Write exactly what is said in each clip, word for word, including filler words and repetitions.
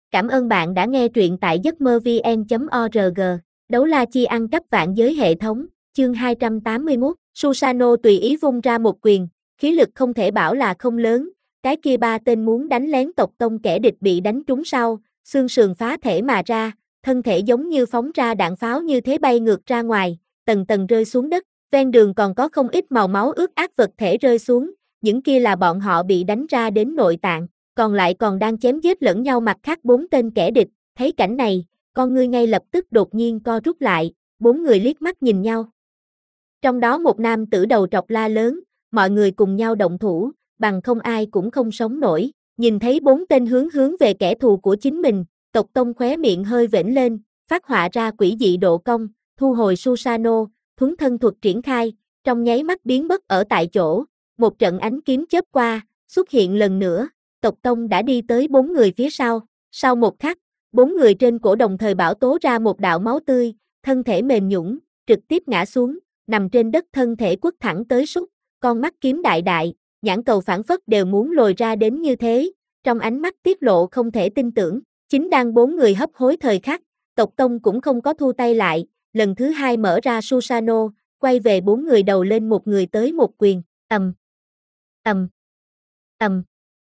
Cảm ơn bạn đã nghe truyện tại giấc mơ vn chấm org. Đấu la chi ăn cắp vạn giới hệ thống, chương hai trăm tám mươi mốt. Susanoo tùy ý vung ra một quyền, khí lực không thể bảo là không lớn, cái kia ba tên muốn đánh lén tộc tông kẻ địch bị đánh trúng sau, xương sườn phá thể mà ra, thân thể giống như phóng ra đạn pháo như thế bay ngược ra ngoài, tầng tầng rơi xuống đất, ven đường còn có không ít màu máu ướt át vật thể rơi xuống, những kia là bọn họ bị đánh ra đến nội tạng, còn lại còn đang chém giết lẫn nhau. Mặt khác bốn tên kẻ địch, thấy cảnh này, con ngươi ngay lập tức đột nhiên co rút lại, bốn người liếc mắt nhìn nhau. Trong đó một nam tử đầu trọc la lớn, mọi người cùng nhau động thủ, bằng không ai cũng không sống nổi. Nhìn thấy bốn tên hướng hướng về kẻ thù của chính mình, tộc tông khóe miệng hơi vểnh lên, phát họa ra quỷ dị độ cong, thu hồi Susanoo, thuấn thân thuật triển khai, trong nháy mắt biến mất ở tại chỗ, một trận ánh kiếm chớp qua, xuất hiện lần nữa, tộc tông đã đi tới bốn người phía sau, sau một khắc, bốn người trên cổ đồng thời bão tố ra một đạo máu tươi, thân thể mềm nhũn, trực tiếp ngã xuống, nằm trên đất, thân thể quất thẳng tới sút, con mắt kiếm đại đại, nhãn cầu phảng phất đều muốn lồi ra đến như thế, trong ánh mắt tiết lộ không thể tin tưởng. Chính đang bốn người hấp hối thời khắc, tộc tông cũng không có thu tay lại, lần thứ hai mở ra Susanoo, quay về bốn người đầu lên một người tới một quyền, ầm, ầm, ầm,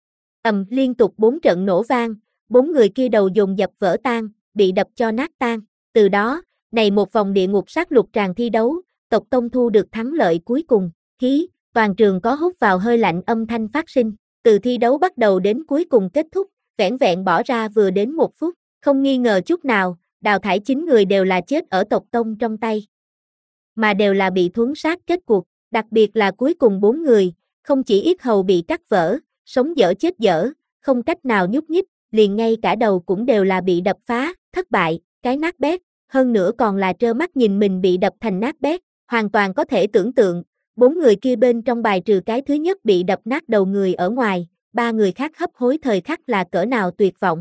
ầm, liên tục bốn trận nổ vang, bốn người kia đầu dồn dập vỡ tan, bị đập cho nát tan. Từ đó, này một vòng địa ngục sát lục tràng thi đấu, tộc tông thu được thắng lợi cuối cùng. Khí, toàn trường có hút vào hơi lạnh âm thanh phát sinh. Từ thi đấu bắt đầu đến cuối cùng kết thúc, vẻn vẹn bỏ ra vừa đến một phút, không nghi ngờ chút nào, đào thải chín người đều là chết ở tộc tông trong tay, mà đều là bị thuấn sát kết cuộc. Đặc biệt là cuối cùng bốn người, không chỉ yết hầu bị cắt vỡ, sống dở chết dở, không cách nào nhúc nhích, liền ngay cả đầu cũng đều là bị đập phá, thất bại, cái nát bét, hơn nữa còn là trơ mắt nhìn mình bị đập thành nát bét, hoàn toàn có thể tưởng tượng, bốn người kia bên trong bài trừ cái thứ nhất bị đập nát đầu người ở ngoài, ba người khác hấp hối thời khắc là cỡ nào tuyệt vọng.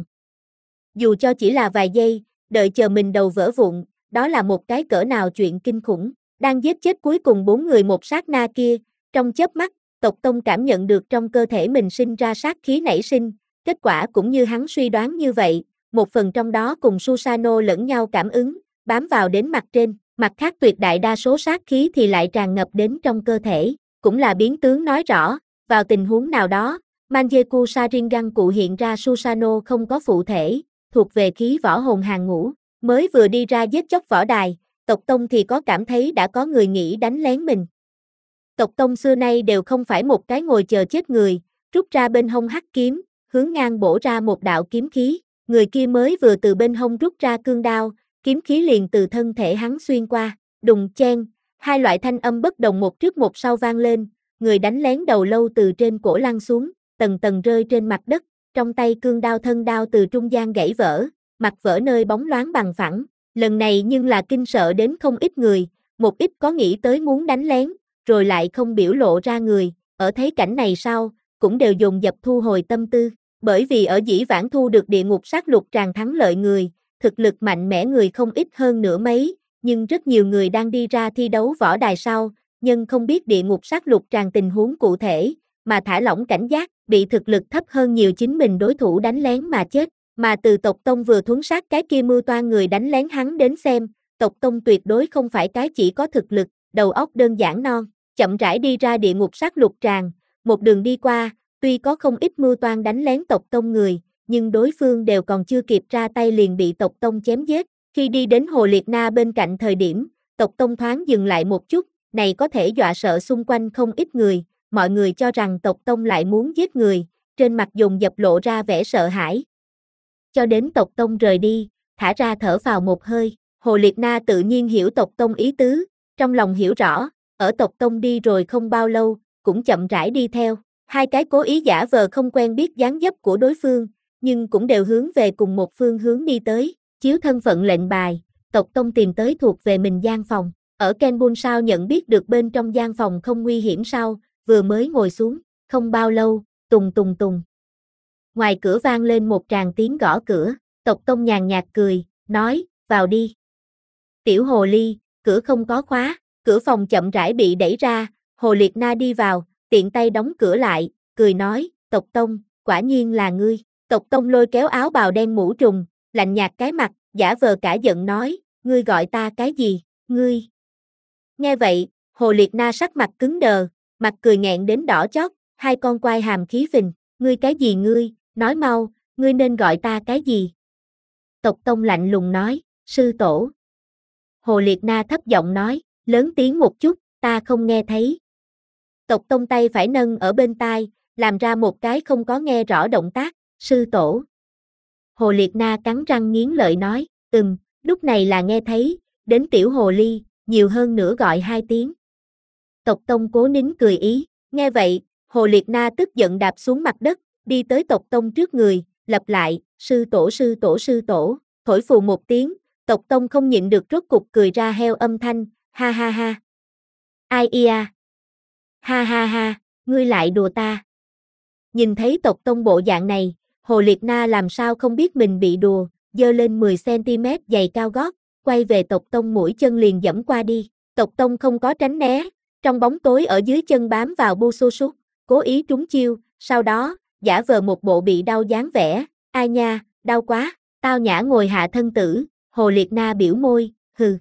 Dù cho chỉ là vài giây, đợi chờ mình đầu vỡ vụn, đó là một cái cỡ nào chuyện kinh khủng. Đang giết chết cuối cùng bốn người một sát na kia, trong chớp mắt, tộc tông cảm nhận được trong cơ thể mình sinh ra sát khí nảy sinh, kết quả cũng như hắn suy đoán như vậy, một phần trong đó cùng Susanoo lẫn nhau cảm ứng, bám vào đến mặt trên, mặt khác tuyệt đại đa số sát khí thì lại tràn ngập đến trong cơ thể, cũng là biến tướng nói rõ, vào tình huống nào đó, Mangekyou Sharingan cụ hiện ra Susanoo không có phụ thể, thuộc về khí võ hồn hàng ngũ, mới vừa đi ra giết chóc võ đài, tộc tông thì có cảm thấy đã có người nghĩ đánh lén mình. Tộc tông xưa nay đều không phải một cái ngồi chờ chết người, rút ra bên hông hắc kiếm, hướng ngang bổ ra một đạo kiếm khí, người kia mới vừa từ bên hông rút ra cương đao, kiếm khí liền từ thân thể hắn xuyên qua, đùng chen, hai loại thanh âm bất đồng một trước một sau vang lên, người đánh lén đầu lâu từ trên cổ lăn xuống, tầng tầng rơi trên mặt đất, trong tay cương đao thân đao từ trung gian gãy vỡ, mặt vỡ nơi bóng loáng bằng phẳng, lần này nhưng là kinh sợ đến không ít người, một ít có nghĩ tới muốn đánh lén, rồi lại không biểu lộ ra người, ở thấy cảnh này sau, cũng đều dồn dập thu hồi tâm tư, bởi vì ở dĩ vãng thu được địa ngục sát lục tràng thắng lợi người, thực lực mạnh mẽ người không ít hơn nửa mấy, nhưng rất nhiều người đang đi ra thi đấu võ đài sau, nhưng không biết địa ngục sát lục tràng tình huống cụ thể, mà thả lỏng cảnh giác, bị thực lực thấp hơn nhiều chính mình đối thủ đánh lén mà chết, mà từ tộc tông vừa thuấn sát cái kia mưu toan người đánh lén hắn đến xem, tộc tông tuyệt đối không phải cái chỉ có thực lực, đầu óc đơn giản non, chậm rãi đi ra địa ngục sát lục tràng, một đường đi qua, tuy có không ít mưu toan đánh lén tộc tông người, nhưng đối phương đều còn chưa kịp ra tay liền bị tộc tông chém giết. Khi đi đến Hồ Liệt Na bên cạnh thời điểm, tộc tông thoáng dừng lại một chút, này có thể dọa sợ xung quanh không ít người, mọi người cho rằng tộc tông lại muốn giết người, trên mặt dồn dập lộ ra vẻ sợ hãi. Cho đến tộc tông rời đi, thả ra thở phào một hơi, Hồ Liệt Na tự nhiên hiểu tộc tông ý tứ, trong lòng hiểu rõ, ở tộc tông đi rồi không bao lâu, cũng chậm rãi đi theo, hai cái cố ý giả vờ không quen biết dáng dấp của đối phương, nhưng cũng đều hướng về cùng một phương hướng đi tới, chiếu thân phận lệnh bài, tộc tông tìm tới thuộc về mình gian phòng, ở Kenbun sao nhận biết được bên trong gian phòng không nguy hiểm sau, vừa mới ngồi xuống, không bao lâu, tùng tùng tùng. Ngoài cửa vang lên một tràng tiếng gõ cửa, tộc tông nhàn nhạt cười, nói, vào đi. Tiểu hồ ly, cửa không có khóa, cửa phòng chậm rãi bị đẩy ra, Hồ Liệt Na đi vào, tiện tay đóng cửa lại, cười nói, tộc tông, quả nhiên là ngươi. Tộc Tông lôi kéo áo bào đen mũ trùng, lạnh nhạt cái mặt, giả vờ cả giận nói, ngươi gọi ta cái gì, ngươi. Nghe vậy, Hồ Liệt Na sắc mặt cứng đờ, mặt cười nghẹn đến đỏ chót, hai con quai hàm khí phình, ngươi cái gì ngươi, nói mau, ngươi nên gọi ta cái gì. Tộc Tông lạnh lùng nói, sư tổ. Hồ Liệt Na thấp giọng nói, lớn tiếng một chút, ta không nghe thấy. Tộc Tông tay phải nâng ở bên tai, làm ra một cái không có nghe rõ động tác, sư tổ. Hồ Liệt Na cắn răng nghiến lợi nói, ừm, lúc này là nghe thấy, đến tiểu hồ ly, nhiều hơn nữa gọi hai tiếng. Tộc Tông cố nín cười ý, nghe vậy, Hồ Liệt Na tức giận đạp xuống mặt đất, đi tới Tộc Tông trước người, lặp lại, sư tổ sư tổ sư tổ, thổi phù một tiếng, Tộc Tông không nhịn được rốt cục cười ra heo âm thanh, ha ha ha. Ai ia. Ha ha ha, ngươi lại đùa ta. Nhìn thấy Tộc Tông bộ dạng này, Hồ Liệt Na làm sao không biết mình bị đùa, giơ lên mười xăng-ti-mét giày cao gót, quay về Tộc Tông mũi chân liền dẫm qua đi. Tộc Tông không có tránh né, trong bóng tối ở dưới chân bám vào bu xô sút, cố ý trúng chiêu, sau đó, giả vờ một bộ bị đau dáng vẻ, ai nha, đau quá, tao nhã ngồi hạ thân tử, Hồ Liệt Na biểu môi, hừ.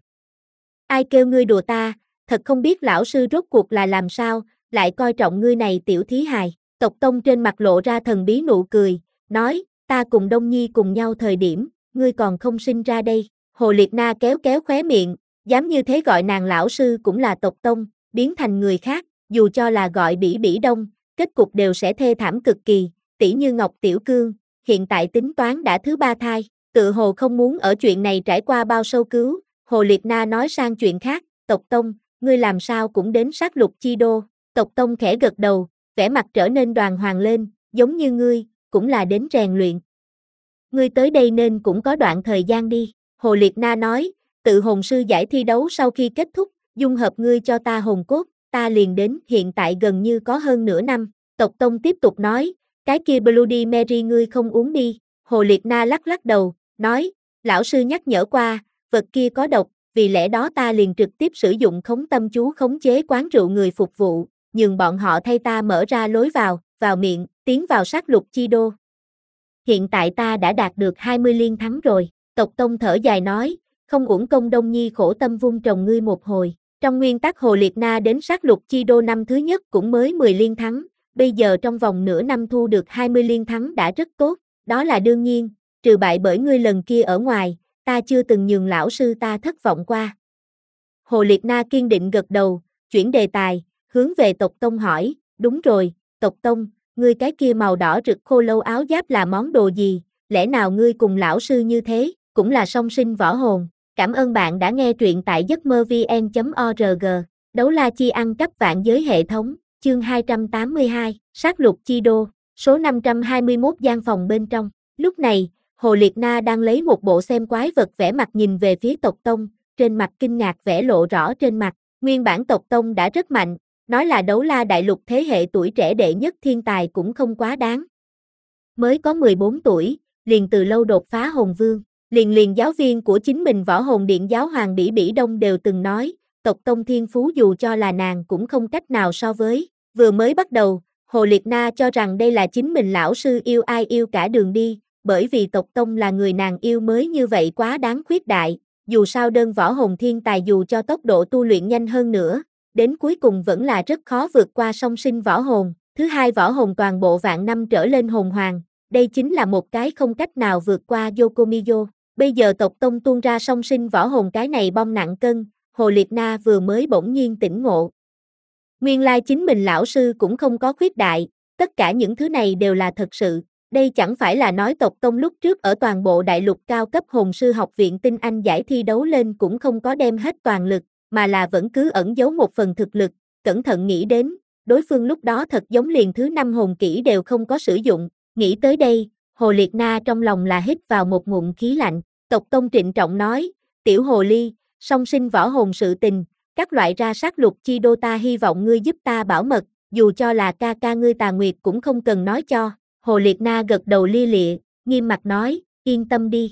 Ai kêu ngươi đùa ta, thật không biết lão sư rốt cuộc là làm sao, lại coi trọng ngươi này tiểu thí hài. Tộc Tông trên mặt lộ ra thần bí nụ cười, nói, ta cùng Đông Nhi cùng nhau thời điểm, ngươi còn không sinh ra đây. Hồ Liệt Na kéo kéo khóe miệng, dám như thế gọi nàng lão sư cũng là Tộc Tông, biến thành người khác, dù cho là gọi Bỉ Bỉ Đông, kết cục đều sẽ thê thảm cực kỳ, tỷ như Ngọc Tiểu Cương, hiện tại tính toán đã thứ ba thai, tự hồ không muốn ở chuyện này trải qua bao sâu cứu, Hồ Liệt Na nói sang chuyện khác, Tộc Tông, ngươi làm sao cũng đến sát lục chi đô, Tộc Tông khẽ gật đầu, vẻ mặt trở nên đoàn hoàng lên, giống như ngươi, cũng là đến rèn luyện. Ngươi tới đây nên cũng có đoạn thời gian đi, Hồ Liệt Na nói, tự hồn sư giải thi đấu sau khi kết thúc, dung hợp ngươi cho ta hồn cốt, ta liền đến, hiện tại gần như có hơn nửa năm, Tộc Tông tiếp tục nói, cái kia Bloody Mary ngươi không uống đi, Hồ Liệt Na lắc lắc đầu, nói, lão sư nhắc nhở qua, vật kia có độc, vì lẽ đó ta liền trực tiếp sử dụng khống tâm chú khống chế quán rượu người phục vụ, nhường bọn họ thay ta mở ra lối vào, vào miệng, tiến vào sát lục chi đô. Hiện tại ta đã đạt được hai mươi liên thắng rồi, Tộc Tông thở dài nói, không uổng công Đông Nhi khổ tâm vun trồng ngươi một hồi. Trong nguyên tắc Hồ Liệt Na đến sát lục chi đô năm thứ nhất cũng mới mười liên thắng, bây giờ trong vòng nửa năm thu được hai mươi liên thắng đã rất tốt, đó là đương nhiên, trừ bại bởi ngươi lần kia ở ngoài, ta chưa từng nhường lão sư ta thất vọng qua. Hồ Liệt Na kiên định gật đầu, chuyển đề tài, hướng về Tộc Tông hỏi, đúng rồi, Tộc Tông, ngươi cái kia màu đỏ rực khô lâu áo giáp là món đồ gì, lẽ nào ngươi cùng lão sư như thế, cũng là song sinh võ hồn. Cảm ơn bạn đã nghe truyện tại giấc mơ vn chấm org, đấu la chi ăn cắp vạn giới hệ thống, chương hai trăm tám mươi hai, sát lục chi đô, số năm trăm hai mươi mốt gian phòng bên trong. Lúc này, Hồ Liệt Na đang lấy một bộ xem quái vật vẻ mặt nhìn về phía Tộc Tông, trên mặt kinh ngạc vẻ lộ rõ trên mặt, nguyên bản Tộc Tông đã rất mạnh, nói là đấu la đại lục thế hệ tuổi trẻ đệ nhất thiên tài cũng không quá đáng. Mới có mười bốn tuổi, liền từ lâu đột phá hồn vương. Liền liền giáo viên của chính mình võ hồn điện giáo hoàng Bỉ Bỉ Đông đều từng nói, Tộc Tông thiên phú dù cho là nàng cũng không cách nào so với. Vừa mới bắt đầu, Hồ Liệt Na cho rằng đây là chính mình lão sư yêu ai yêu cả đường đi, bởi vì Tộc Tông là người nàng yêu mới như vậy quá đáng khuyết đại, dù sao đơn võ hồn thiên tài dù cho tốc độ tu luyện nhanh hơn nữa, đến cuối cùng vẫn là rất khó vượt qua song sinh võ hồn, thứ hai võ hồn toàn bộ vạn năm trở lên hồn hoàng, đây chính là một cái không cách nào vượt qua Yokomiyo. Bây giờ Tộc Tông tuôn ra song sinh võ hồn cái này bom nặng cân, Hồ Liệt Na vừa mới bỗng nhiên tỉnh ngộ. Nguyên lai chính mình lão sư cũng không có khuyết đại, tất cả những thứ này đều là thật sự, đây chẳng phải là nói Tộc Tông lúc trước ở toàn bộ đại lục cao cấp hồn sư học viện tinh anh giải thi đấu lên cũng không có đem hết toàn lực, mà là vẫn cứ ẩn giấu một phần thực lực, cẩn thận nghĩ đến, đối phương lúc đó thật giống liền thứ năm hồn kỹ đều không có sử dụng, nghĩ tới đây. Hồ Liệt Na trong lòng là hít vào một ngụm khí lạnh, Tộc Tông trịnh trọng nói, tiểu hồ ly, song sinh võ hồn sự tình, các loại ra sát lục chi đô ta hy vọng ngươi giúp ta bảo mật, dù cho là ca ca ngươi Tà Nguyệt cũng không cần nói cho, Hồ Liệt Na gật đầu lia lịa, nghiêm mặt nói, yên tâm đi.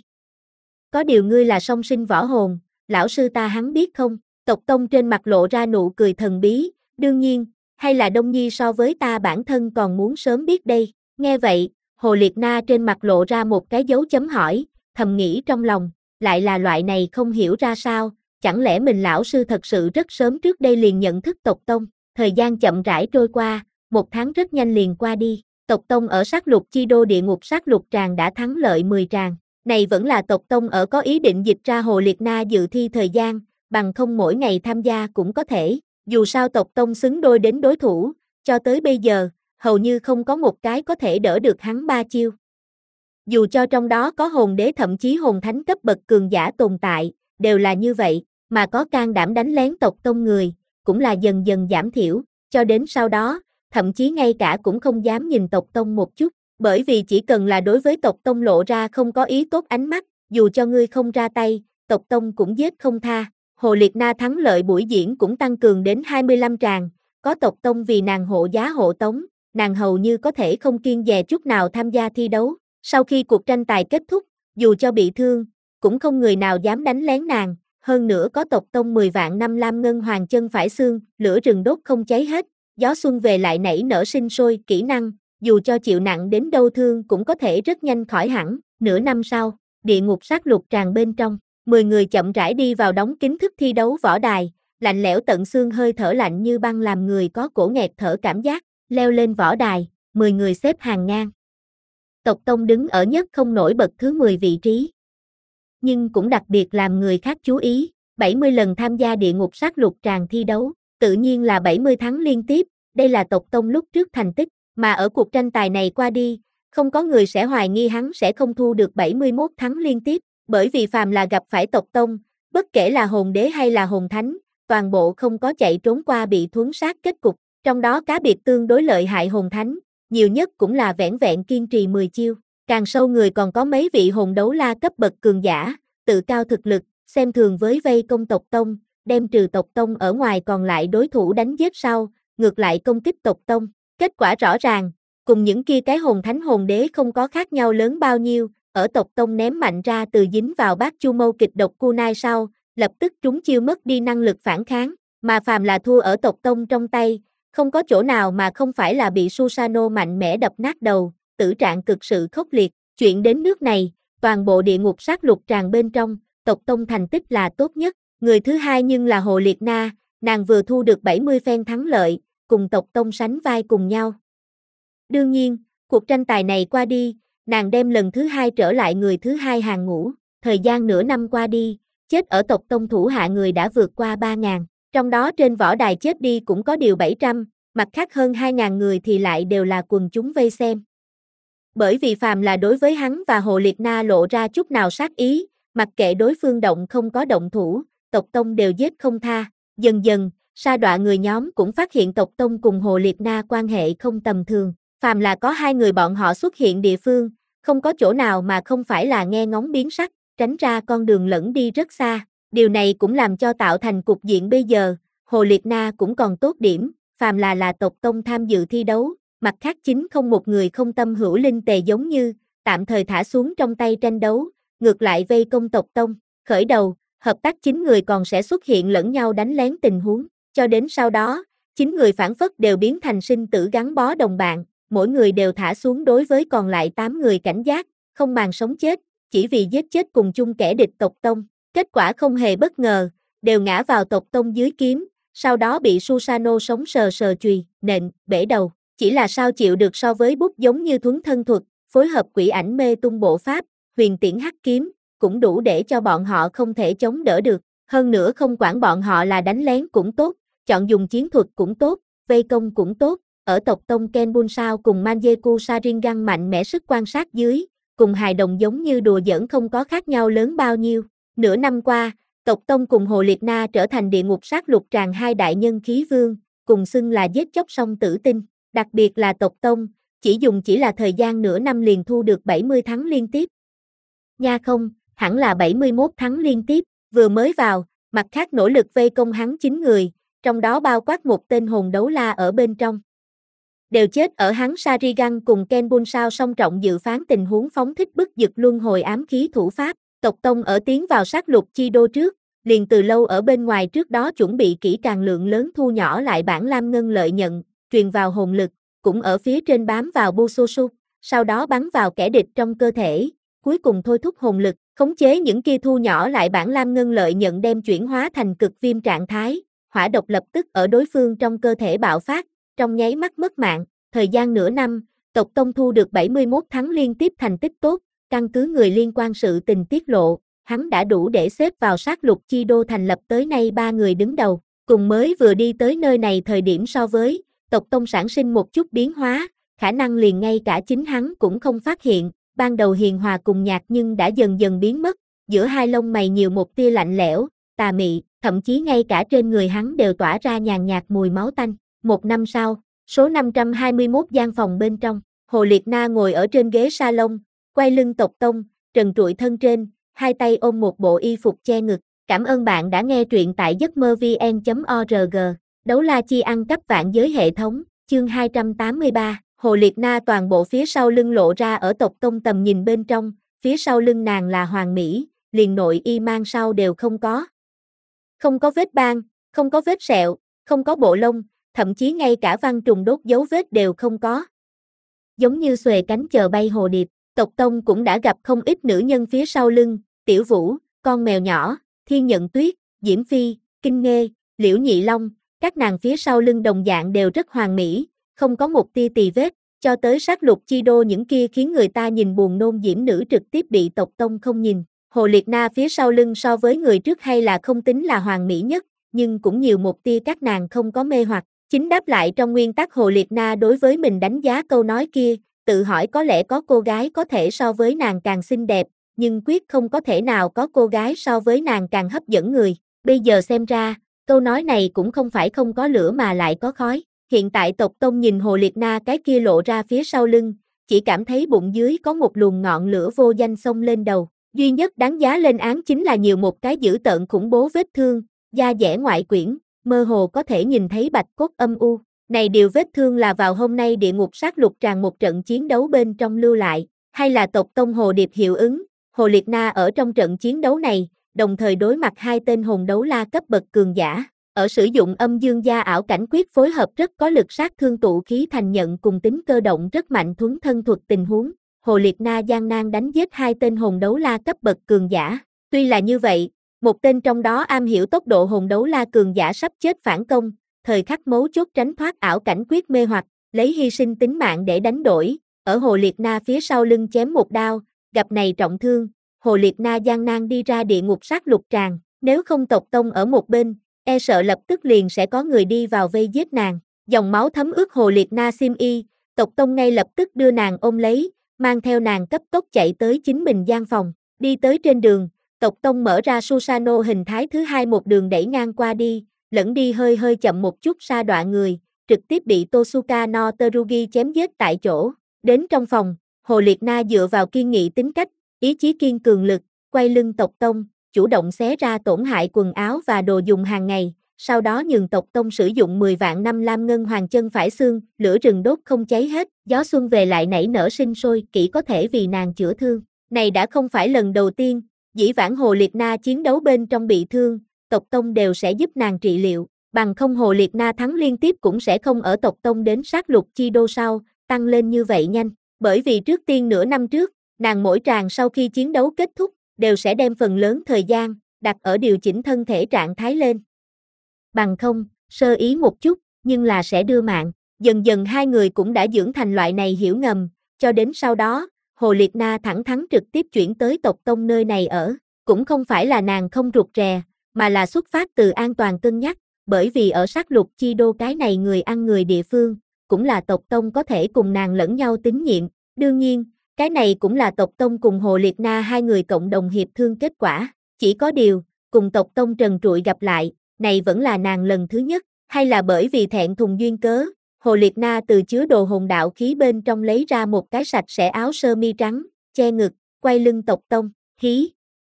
Có điều ngươi là song sinh võ hồn, lão sư ta hắn biết không, Tộc Tông trên mặt lộ ra nụ cười thần bí, đương nhiên, hay là Đông Nhi so với ta bản thân còn muốn sớm biết đây, nghe vậy. Hồ Liệt Na trên mặt lộ ra một cái dấu chấm hỏi, thầm nghĩ trong lòng, lại là loại này không hiểu ra sao, chẳng lẽ mình lão sư thật sự rất sớm trước đây liền nhận thức tộc tông. Thời gian chậm rãi trôi qua, một tháng rất nhanh liền qua đi, tộc tông ở sát lục chi đô địa ngục sát lục tràng đã thắng lợi mười tràng. Này vẫn là tộc tông ở có ý định dịch ra Hồ Liệt Na dự thi thời gian, bằng không mỗi ngày tham gia cũng có thể, dù sao tộc tông xứng đôi đến đối thủ, cho tới bây giờ, hầu như không có một cái có thể đỡ được hắn ba chiêu. Dù cho trong đó có hồn đế thậm chí hồn thánh cấp bậc cường giả tồn tại, đều là như vậy, mà có can đảm đánh lén tộc tông người, cũng là dần dần giảm thiểu, cho đến sau đó, thậm chí ngay cả cũng không dám nhìn tộc tông một chút, bởi vì chỉ cần là đối với tộc tông lộ ra không có ý tốt ánh mắt, dù cho ngươi không ra tay, tộc tông cũng giết không tha. Hồ Liệt Na thắng lợi buổi diễn cũng tăng cường đến hai mươi lăm tràng, có tộc tông vì nàng hộ giá hộ tống, nàng hầu như có thể không kiêng dè chút nào tham gia thi đấu. Sau khi cuộc tranh tài kết thúc, dù cho bị thương, cũng không người nào dám đánh lén nàng, hơn nữa có tộc tông mười vạn năm lam ngân hoàng chân phải xương, lửa rừng đốt không cháy hết, gió xuân về lại nảy nở sinh sôi, kỹ năng, dù cho chịu nặng đến đâu thương cũng có thể rất nhanh khỏi hẳn. Nửa năm sau, địa ngục sát lục tràng bên trong, mười người chậm rãi đi vào đóng kín thức thi đấu võ đài, lạnh lẽo tận xương hơi thở lạnh như băng làm người có cổ nghẹt thở cảm giác, leo lên võ đài, mười người xếp hàng ngang. Tộc tông đứng ở nhất không nổi bật thứ mười vị trí. Nhưng cũng đặc biệt làm người khác chú ý, bảy mươi lần tham gia địa ngục sát lục tràng thi đấu, tự nhiên là bảy mươi tháng liên tiếp, đây là tộc tông lúc trước thành tích, mà ở cuộc tranh tài này qua đi, không có người sẽ hoài nghi hắn sẽ không thu được bảy mươi mốt thắng liên tiếp, bởi vì phàm là gặp phải tộc tông, bất kể là hồn đế hay là hồn thánh, toàn bộ không có chạy trốn qua bị thuấn sát kết cục, trong đó cá biệt tương đối lợi hại hồn thánh, nhiều nhất cũng là vẻn vẹn kiên trì mười chiêu, càng sâu người còn có mấy vị hồn đấu la cấp bậc cường giả, tự cao thực lực, xem thường với vây công tộc tông, đem trừ tộc tông ở ngoài còn lại đối thủ đánh giết sau, ngược lại công kích tộc tông, kết quả rõ ràng, cùng những kia cái hồn thánh hồn đế không có khác nhau lớn bao nhiêu, ở tộc tông ném mạnh ra từ dính vào bát chu mâu kịch độc kunai sau, lập tức trúng chiêu mất đi năng lực phản kháng, mà phàm là thua ở tộc tông trong tay, không có chỗ nào mà không phải là bị Susano mạnh mẽ đập nát đầu, tử trạng cực sự khốc liệt, chuyện đến nước này, toàn bộ địa ngục sát lục tràng bên trong, tộc tông thành tích là tốt nhất, người thứ hai nhưng là Hồ Liệt Na, nàng vừa thu được bảy mươi phen thắng lợi, cùng tộc tông sánh vai cùng nhau. Đương nhiên, cuộc tranh tài này qua đi, nàng đem lần thứ hai trở lại người thứ hai hàng ngũ, thời gian nửa năm qua đi, chết ở tộc tông thủ hạ người đã vượt qua ba ngàn, trong đó trên võ đài chết đi cũng có điều bảy trăm, mặt khác hơn hai ngàn người thì lại đều là quần chúng vây xem. Bởi vì phàm là đối với hắn và Hồ Liệt Na lộ ra chút nào sát ý, mặc kệ đối phương động không có động thủ, tộc tông đều giết không tha, dần dần, sa đọa người nhóm cũng phát hiện tộc tông cùng Hồ Liệt Na quan hệ không tầm thường, phàm là có hai người bọn họ xuất hiện địa phương, không có chỗ nào mà không phải là nghe ngóng biến sắc, tránh ra con đường lẫn đi rất xa, điều này cũng làm cho tạo thành cục diện bây giờ, Hồ Liệt Na cũng còn tốt điểm, phàm là là tộc tông tham dự thi đấu, mặt khác chính không một người không tâm hữu linh tề giống như, tạm thời thả xuống trong tay tranh đấu, ngược lại vây công tộc tông, khởi đầu, hợp tác chín người còn sẽ xuất hiện lẫn nhau đánh lén tình huống, cho đến sau đó, chín người phản phất đều biến thành sinh tử gắn bó đồng bạn, mỗi người đều thả xuống đối với còn lại tám người cảnh giác, không màng sống chết, chỉ vì giết chết cùng chung kẻ địch tộc tông, kết quả không hề bất ngờ, đều ngã vào tộc tông dưới kiếm, sau đó bị Susano sống sờ sờ chùy, nện, bể đầu, chỉ là sao chịu được so với bút giống như thuấn thân thuật, phối hợp quỷ ảnh mê tung bộ pháp, huyền tiễn hắc kiếm, cũng đủ để cho bọn họ không thể chống đỡ được, hơn nữa không quản bọn họ là đánh lén cũng tốt, chọn dùng chiến thuật cũng tốt, vây công cũng tốt, ở tộc tông Ken Bunsao cùng Manjeku Sharingan mạnh mẽ sức quan sát dưới, cùng hài đồng giống như đùa giỡn không có khác nhau lớn bao nhiêu. Nửa năm qua, tộc tông cùng Hồ Liệt Na trở thành địa ngục sát lục tràng hai đại nhân khí vương, cùng xưng là giết chóc song tử tinh, đặc biệt là tộc tông, chỉ dùng chỉ là thời gian nửa năm liền thu được bảy mươi thắng liên tiếp. Nha không, hẳn là bảy mươi mốt thắng liên tiếp, vừa mới vào, mặt khác nỗ lực vây công hắn chín người, trong đó bao quát một tên hồn đấu la ở bên trong. Đều chết ở hắn Sharingan cùng Ken Bunsao song trọng dự phán tình huống phóng thích bức dực luân hồi ám khí thủ pháp, tộc tông ở tiến vào sát lục chi đô trước, liền từ lâu ở bên ngoài trước đó chuẩn bị kỹ càng lượng lớn thu nhỏ lại bản lam ngân lợi nhận, truyền vào hồn lực, cũng ở phía trên bám vào Busosu, sau đó bắn vào kẻ địch trong cơ thể, cuối cùng thôi thúc hồn lực, khống chế những kia thu nhỏ lại bản lam ngân lợi nhận đem chuyển hóa thành cực viêm trạng thái, hỏa độc lập tức ở đối phương trong cơ thể bạo phát, trong nháy mắt mất mạng, thời gian nửa năm, tộc Tông thu được bảy mươi mốt thắng liên tiếp thành tích tốt, căn cứ người liên quan sự tình tiết lộ, hắn đã đủ để xếp vào sát lục chi đô thành lập tới nay ba người đứng đầu, cùng mới vừa đi tới nơi này thời điểm so với, tộc Tông sản sinh một chút biến hóa, khả năng liền ngay cả chính hắn cũng không phát hiện, ban đầu hiền hòa cùng nhạt nhưng đã dần dần biến mất, giữa hai lông mày nhiều một tia lạnh lẽo, tà mị, thậm chí ngay cả trên người hắn đều tỏa ra nhàn nhạt mùi máu tanh. Một năm sau, số năm trăm hai mươi mốt gian phòng bên trong, Hồ Liệt Na ngồi ở trên ghế salon, quay lưng tộc Tông, trần trụi thân trên, hai tay ôm một bộ y phục che ngực. Cảm ơn bạn đã nghe truyện tại giấc mơ vn chấm org. Đấu la chi ăn cắp vạn giới hệ thống, chương hai trăm tám mươi ba. Hồ Liệt Na toàn bộ phía sau lưng lộ ra ở tộc Tông tầm nhìn bên trong, phía sau lưng nàng là hoàng mỹ, liền nội y mang sau đều không có. Không có vết ban, không có vết sẹo, không có bộ lông, thậm chí ngay cả văn trùng đốt dấu vết đều không có. Giống như xuề cánh chờ bay hồ điệp, tộc Tông cũng đã gặp không ít nữ nhân phía sau lưng, Tiểu Vũ, con mèo nhỏ, Thiên Nhận Tuyết, Diễm Phi, Kinh Nghê, Liễu Nhị Long, các nàng phía sau lưng đồng dạng đều rất hoàn mỹ, không có một tia tì vết, cho tới sát lục chi đô những kia khiến người ta nhìn buồn nôn diễm nữ trực tiếp bị tộc Tông không nhìn. Hồ Liệt Na phía sau lưng so với người trước hay là không tính là hoàn mỹ nhất, nhưng cũng nhiều một tia các nàng không có mê hoặc. Chính đáp lại trong nguyên tắc Hồ Liệt Na đối với mình đánh giá câu nói kia, tự hỏi có lẽ có cô gái có thể so với nàng càng xinh đẹp, nhưng quyết không có thể nào có cô gái so với nàng càng hấp dẫn người. Bây giờ xem ra, câu nói này cũng không phải không có lửa mà lại có khói. Hiện tại tộc Tông nhìn Hồ Liệt Na cái kia lộ ra phía sau lưng, chỉ cảm thấy bụng dưới có một luồng ngọn lửa vô danh xông lên đầu. Duy nhất đáng giá lên án chính là nhiều một cái dữ tợn khủng bố vết thương, da dẻ ngoại quyển, mơ hồ có thể nhìn thấy bạch cốt âm u. Này điều vết thương là vào hôm nay địa ngục sát lục tràn một trận chiến đấu bên trong lưu lại, hay là tộc Tông Hồ Điệp hiệu ứng. Hồ Liệt Na ở trong trận chiến đấu này, đồng thời đối mặt hai tên hồn đấu la cấp bậc cường giả. Ở sử dụng âm dương gia ảo cảnh quyết phối hợp rất có lực sát thương tụ khí thành nhận cùng tính cơ động rất mạnh thuấn thân thuật tình huống, Hồ Liệt Na gian nan đánh giết hai tên hồn đấu la cấp bậc cường giả. Tuy là như vậy, một tên trong đó am hiểu tốc độ hồn đấu la cường giả sắp chết phản công, thời khắc mấu chốt tránh thoát ảo cảnh quyết mê hoặc, lấy hy sinh tính mạng để đánh đổi, ở Hồ Liệt Na phía sau lưng chém một đao, gặp này trọng thương, Hồ Liệt Na gian nan đi ra địa ngục sát lục tràng, nếu không tộc Tông ở một bên, e sợ lập tức liền sẽ có người đi vào vây giết nàng. Dòng máu thấm ướt Hồ Liệt Na xiêm y, tộc Tông ngay lập tức đưa nàng ôm lấy, mang theo nàng cấp tốc chạy tới chính mình gian phòng. Đi tới trên đường, tộc Tông mở ra Susanoo hình thái thứ hai một đường đẩy ngang qua đi, lẫn đi hơi hơi chậm một chút sa đọa người, trực tiếp bị Tosuka no Terugi chém giết tại chỗ. Đến trong phòng, Hồ Liệt Na dựa vào kiên nghị tính cách, ý chí kiên cường lực, quay lưng tộc Tông, chủ động xé ra tổn hại quần áo và đồ dùng hàng ngày, sau đó nhường tộc Tông sử dụng mười vạn năm lam ngân hoàng chân phải xương, lửa rừng đốt không cháy hết, gió xuân về lại nảy nở sinh sôi, kỹ có thể vì nàng chữa thương. Này đã không phải lần đầu tiên, dĩ vãng Hồ Liệt Na chiến đấu bên trong bị thương, tộc Tông đều sẽ giúp nàng trị liệu, bằng không Hồ Liệt Na thắng liên tiếp cũng sẽ không ở tộc Tông đến sát lục chi đô sau, tăng lên như vậy nhanh, bởi vì trước tiên nửa năm trước, nàng mỗi tràng sau khi chiến đấu kết thúc, đều sẽ đem phần lớn thời gian, đặt ở điều chỉnh thân thể trạng thái lên. Bằng không, sơ ý một chút, nhưng là sẽ đưa mạng, dần dần hai người cũng đã dưỡng thành loại này hiểu ngầm, cho đến sau đó, Hồ Liệt Na thẳng thắn trực tiếp chuyển tới tộc Tông nơi này ở, cũng không phải là nàng không rụt rè, mà là xuất phát từ an toàn cân nhắc, bởi vì ở sát lục chi đô cái này người ăn người địa phương, cũng là tộc Tông có thể cùng nàng lẫn nhau tín nhiệm, đương nhiên, cái này cũng là tộc Tông cùng Hồ Liệt Na hai người cộng đồng hiệp thương kết quả, chỉ có điều, cùng tộc Tông trần trụi gặp lại, này vẫn là nàng lần thứ nhất, hay là bởi vì thẹn thùng duyên cớ, Hồ Liệt Na từ chứa đồ hồn đạo khí bên trong lấy ra một cái sạch sẽ áo sơ mi trắng, che ngực, quay lưng tộc Tông, hí,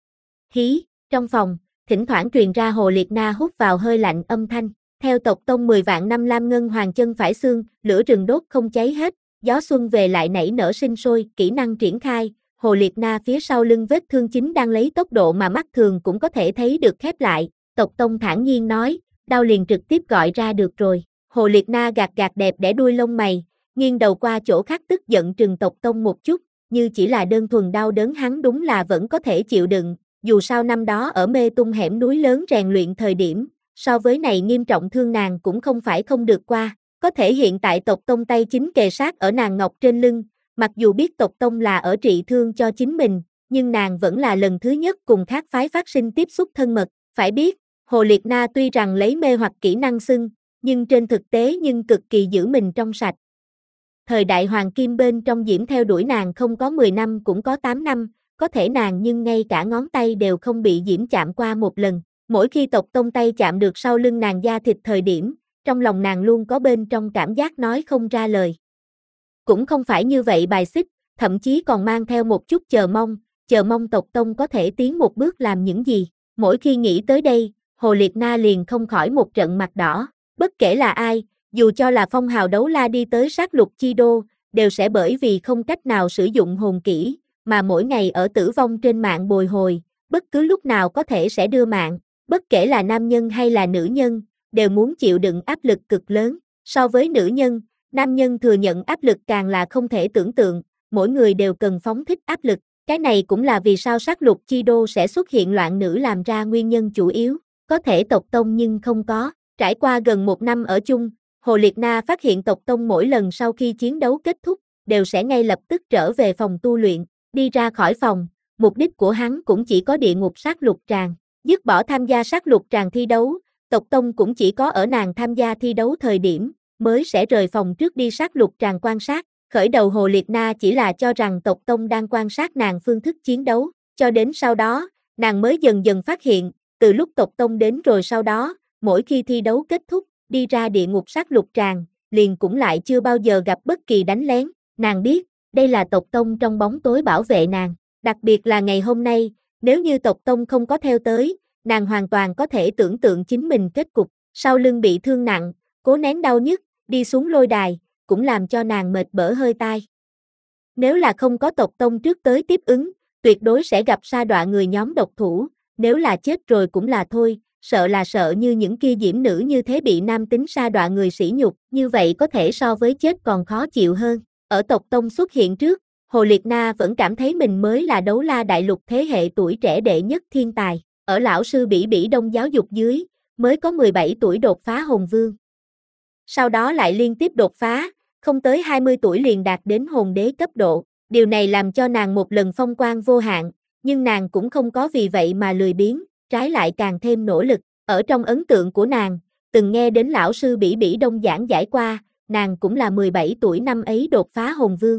hí, trong phòng, thỉnh thoảng truyền ra Hồ Liệt Na hút vào hơi lạnh âm thanh, theo tộc Tông mười vạn năm lam ngân hoàng chân phải xương, lửa rừng đốt không cháy hết, gió xuân về lại nảy nở sinh sôi, kỹ năng triển khai, Hồ Liệt Na phía sau lưng vết thương chính đang lấy tốc độ mà mắt thường cũng có thể thấy được khép lại, tộc Tông thản nhiên nói, đau liền trực tiếp gọi ra được rồi, Hồ Liệt Na gạt gạt đẹp để đuôi lông mày, nghiêng đầu qua chỗ khác tức giận trừng Tộc Tông một chút, như chỉ là đơn thuần đau đớn hắn đúng là vẫn có thể chịu đựng, dù sao năm đó ở mê tung hẻm núi lớn rèn luyện thời điểm, so với này nghiêm trọng thương nàng cũng không phải không được qua, có thể hiện tại Tộc Tông tay chính kề sát ở nàng ngọc trên lưng, mặc dù biết Tộc Tông là ở trị thương cho chính mình, nhưng nàng vẫn là lần thứ nhất cùng khác phái phát sinh tiếp xúc thân mật, phải biết, Hồ Liệt Na tuy rằng lấy mê hoặc kỹ năng xưng, nhưng trên thực tế nhưng cực kỳ giữ mình trong sạch. Thời đại Hoàng Kim bên trong Diễm theo đuổi nàng không có mười năm cũng có tám năm, có thể nàng nhưng ngay cả ngón tay đều không bị Diễm chạm qua một lần. Mỗi khi Tộc Tông tay chạm được sau lưng nàng da thịt thời điểm, trong lòng nàng luôn có bên trong cảm giác nói không ra lời. Cũng không phải như vậy bài xích, thậm chí còn mang theo một chút chờ mong, chờ mong Tộc Tông có thể tiến một bước làm những gì. Mỗi khi nghĩ tới đây, Hồ Liệt Na liền không khỏi một trận mặt đỏ, bất kể là ai, dù cho là phong hào đấu la đi tới sát lục chi đô, đều sẽ bởi vì không cách nào sử dụng hồn kỹ, mà mỗi ngày ở tử vong trên mạng bồi hồi, bất cứ lúc nào có thể sẽ đưa mạng, bất kể là nam nhân hay là nữ nhân, đều muốn chịu đựng áp lực cực lớn. So với nữ nhân, nam nhân thừa nhận áp lực càng là không thể tưởng tượng, mỗi người đều cần phóng thích áp lực, cái này cũng là vì sao sát lục chi đô sẽ xuất hiện loạn nữ làm ra nguyên nhân chủ yếu, có thể Tộc Tông nhưng không có, trải qua gần một năm ở chung, Hồ Liệt Na phát hiện Tộc Tông mỗi lần sau khi chiến đấu kết thúc, đều sẽ ngay lập tức trở về phòng tu luyện, đi ra khỏi phòng, mục đích của hắn cũng chỉ có địa ngục sát lục tràng, dứt bỏ tham gia sát lục tràng thi đấu, Tộc Tông cũng chỉ có ở nàng tham gia thi đấu thời điểm, mới sẽ rời phòng trước đi sát lục tràng quan sát, khởi đầu Hồ Liệt Na chỉ là cho rằng Tộc Tông đang quan sát nàng phương thức chiến đấu, cho đến sau đó, nàng mới dần dần phát hiện, từ lúc Tộc Tông đến rồi sau đó, mỗi khi thi đấu kết thúc, đi ra địa ngục sát lục tràng, liền cũng lại chưa bao giờ gặp bất kỳ đánh lén, nàng biết, đây là Tộc Tông trong bóng tối bảo vệ nàng, đặc biệt là ngày hôm nay, nếu như Tộc Tông không có theo tới, nàng hoàn toàn có thể tưởng tượng chính mình kết cục, sau lưng bị thương nặng, cố nén đau nhức, đi xuống lôi đài, cũng làm cho nàng mệt bở hơi tai. Nếu là không có Tộc Tông trước tới tiếp ứng, tuyệt đối sẽ gặp sa đọa người nhóm độc thủ, nếu là chết rồi cũng là thôi, sợ là sợ như những kia diễm nữ như thế bị nam tính sa đọa người sỉ nhục, như vậy có thể so với chết còn khó chịu hơn. Ở Tộc Tông xuất hiện trước, Hồ Liệt Na vẫn cảm thấy mình mới là đấu la đại lục thế hệ tuổi trẻ đệ nhất thiên tài, ở lão sư Bỉ Bỉ Đông giáo dục dưới, mới có mười bảy tuổi đột phá hồn vương. Sau đó lại liên tiếp đột phá, không tới hai mươi tuổi liền đạt đến hồn đế cấp độ, điều này làm cho nàng một lần phong quang vô hạn, nhưng nàng cũng không có vì vậy mà lười biếng, trái lại càng thêm nỗ lực, ở trong ấn tượng của nàng, từng nghe đến lão sư Bỉ Bỉ Đông giảng giải qua, nàng cũng là mười bảy tuổi năm ấy đột phá hồn vương.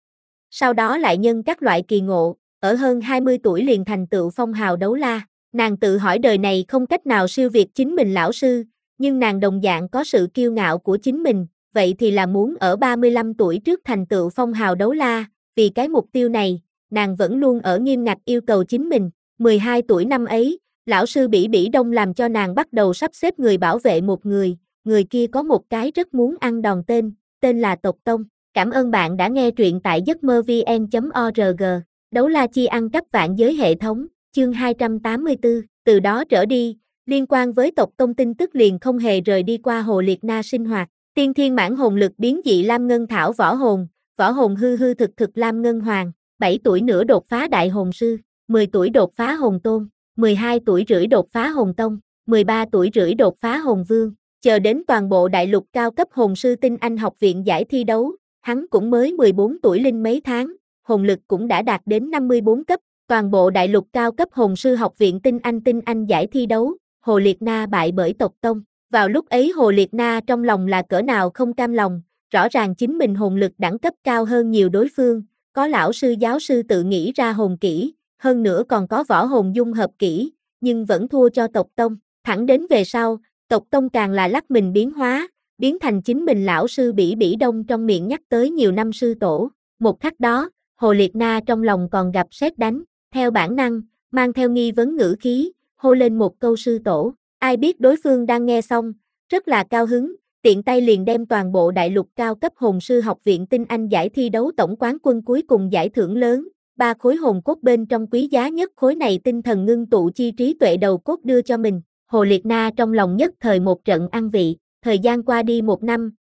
Sau đó lại nhân các loại kỳ ngộ, ở hơn hai mươi tuổi liền thành tựu phong hào đấu la, nàng tự hỏi đời này không cách nào siêu việt chính mình lão sư, nhưng nàng đồng dạng có sự kiêu ngạo của chính mình, vậy thì là muốn ở ba mươi lăm tuổi trước thành tựu phong hào đấu la, vì cái mục tiêu này, nàng vẫn luôn ở nghiêm ngặt yêu cầu chính mình, mười hai tuổi năm ấy, lão sư Bỉ Bỉ Đông làm cho nàng bắt đầu sắp xếp người bảo vệ một người, người kia có một cái rất muốn ăn đòn tên, tên là Tộc Tông. Cảm ơn bạn đã nghe truyện tại giấc mơ vn chấm org, đấu la chi ăn cắp vạn giới hệ thống, chương hai trăm tám mươi tư, từ đó trở đi, liên quan với Tộc Tông tin tức liền không hề rời đi qua Hồ Liệt Na sinh hoạt, tiên thiên mãn hồn lực biến dị Lam Ngân Thảo võ hồn, võ hồn hư hư thực thực Lam Ngân Hoàng, bảy tuổi nữa đột phá đại hồn sư, mười tuổi đột phá hồn tôn, mười hai tuổi rưỡi đột phá hồn tông, mười ba tuổi rưỡi đột phá hồn vương, chờ đến toàn bộ đại lục cao cấp hồn sư tinh anh học viện giải thi đấu, hắn cũng mới mười bốn tuổi linh mấy tháng, hồn lực cũng đã đạt đến năm mươi bốn cấp, toàn bộ đại lục cao cấp hồn sư học viện tinh anh tinh anh giải thi đấu, Hồ Liệt Na bại bởi Tộc Tông. Vào lúc ấy Hồ Liệt Na trong lòng là cỡ nào không cam lòng, rõ ràng chính mình hồn lực đẳng cấp cao hơn nhiều đối phương, có lão sư giáo sư tự nghĩ ra hồn kỹ, hơn nữa còn có võ hồn dung hợp kỹ, nhưng vẫn thua cho Tộc Tông. Thẳng đến về sau, Tộc Tông càng là lắc mình biến hóa, biến thành chính mình lão sư Bỉ Bỉ Đông trong miệng nhắc tới nhiều năm sư tổ. Một khắc đó, Hồ Liệt Na trong lòng còn gặp sét đánh, theo bản năng, mang theo nghi vấn ngữ khí, hô lên một câu sư tổ. Ai biết đối phương đang nghe xong, rất là cao hứng, tiện tay liền đem toàn bộ đại lục cao cấp hồn sư học viện tinh anh giải thi đấu tổng quán quân cuối cùng giải thưởng lớn, ba khối hồn cốt bên trong quý giá nhất khối này tinh thần ngưng tụ chi trí tuệ đầu cốt đưa cho mình. Hồ Liệt Na trong lòng nhất thời một trận ăn vị, thời gian qua đi một năm,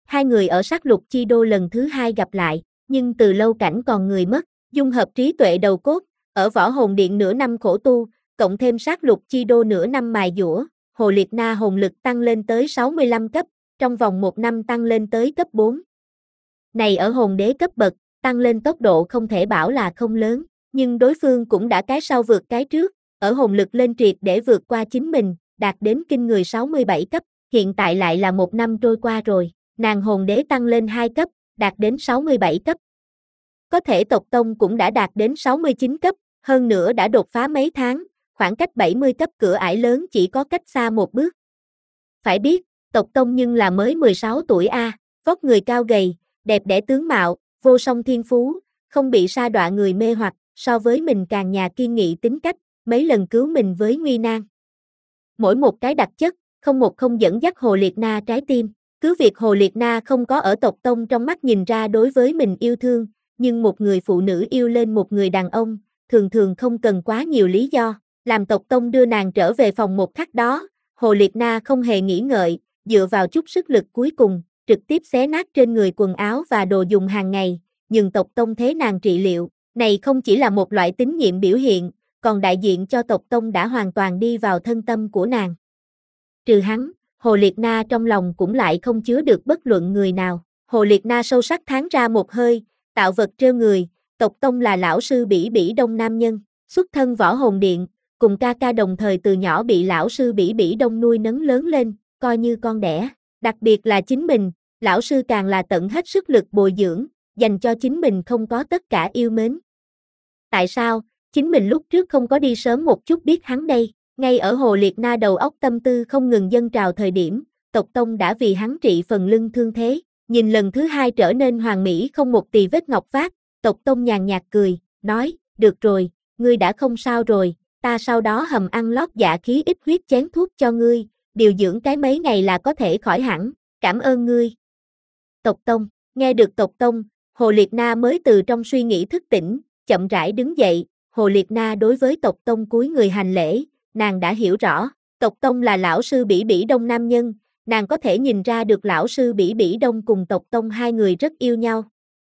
Hai người ở sát lục chi đô lần thứ hai gặp lại, nhưng từ lâu cảnh còn người mất, dung hợp trí tuệ đầu cốt, ở võ hồn điện nửa năm khổ tu, cộng thêm sát lục chi đô nửa năm mài dũa, Hồ Liệt Na hồn lực tăng lên tới sáu mươi lăm cấp, trong vòng một năm tăng lên tới cấp bốn. Này ở hồn đế cấp bậc, tăng lên tốc độ không thể bảo là không lớn, nhưng đối phương cũng đã cái sau vượt cái trước, ở hồn lực lên triệt để vượt qua chính mình, đạt đến kinh người sáu mươi bảy cấp, hiện tại lại là một năm trôi qua rồi, nàng hồn đế tăng lên hai cấp, đạt đến sáu mươi bảy cấp. Có thể tộc tông cũng đã đạt đến sáu mươi chín cấp, hơn nữa đã đột phá mấy tháng, khoảng cách bảy mươi cấp cửa ải lớn chỉ có cách xa một bước. Phải biết, tộc tông nhưng là mới mười sáu tuổi a, vóc người cao gầy, đẹp đẽ tướng mạo, vô song thiên phú, không bị sa đọa người mê hoặc, so với mình càng nhà kiên nghị tính cách, mấy lần cứu mình với nguy nan. Mỗi một cái đặc chất, không một không dẫn dắt Hồ Liệt Na trái tim, cứ việc Hồ Liệt Na không có ở tộc tông trong mắt nhìn ra đối với mình yêu thương, nhưng một người phụ nữ yêu lên một người đàn ông, thường thường không cần quá nhiều lý do, làm tộc tông đưa nàng trở về phòng một khắc đó, Hồ Liệt Na không hề nghĩ ngợi, dựa vào chút sức lực cuối cùng, trực tiếp xé nát trên người quần áo và đồ dùng hàng ngày, nhưng tộc tông thế nàng trị liệu, này không chỉ là một loại tín nhiệm biểu hiện, còn đại diện cho tộc tông đã hoàn toàn đi vào thân tâm của nàng. Trừ hắn, Hồ Liệt Na trong lòng cũng lại không chứa được bất luận người nào, Hồ Liệt Na sâu sắc thán ra một hơi, tạo vật trêu người, tộc tông là lão sư Bỉ Bỉ Đông nam nhân, xuất thân võ hồn điện, cùng ca ca đồng thời từ nhỏ bị lão sư Bỉ Bỉ Đông nuôi nấng lớn lên, coi như con đẻ, đặc biệt là chính mình, lão sư càng là tận hết sức lực bồi dưỡng, dành cho chính mình không có tất cả yêu mến. Tại sao, chính mình lúc trước không có đi sớm một chút biết hắn đây, ngay ở Hồ Liệt Na đầu óc tâm tư không ngừng dâng trào thời điểm, tộc tông đã vì hắn trị phần lưng thương thế, nhìn lần thứ hai trở nên hoàn mỹ không một tì vết ngọc phát, tộc tông nhàn nhạt cười, nói, được rồi, ngươi đã không sao rồi, ta sau đó hầm ăn lót dạ khí ít huyết chén thuốc cho ngươi, điều dưỡng cái mấy ngày là có thể khỏi hẳn, cảm ơn ngươi. Tộc tông, nghe được tộc tông, Hồ Liệt Na mới từ trong suy nghĩ thức tỉnh, chậm rãi đứng dậy, Hồ Liệt Na đối với tộc tông cúi người hành lễ, nàng đã hiểu rõ, tộc tông là lão sư Bỉ Bỉ Đông nam nhân, nàng có thể nhìn ra được lão sư Bỉ Bỉ Đông cùng tộc tông hai người rất yêu nhau.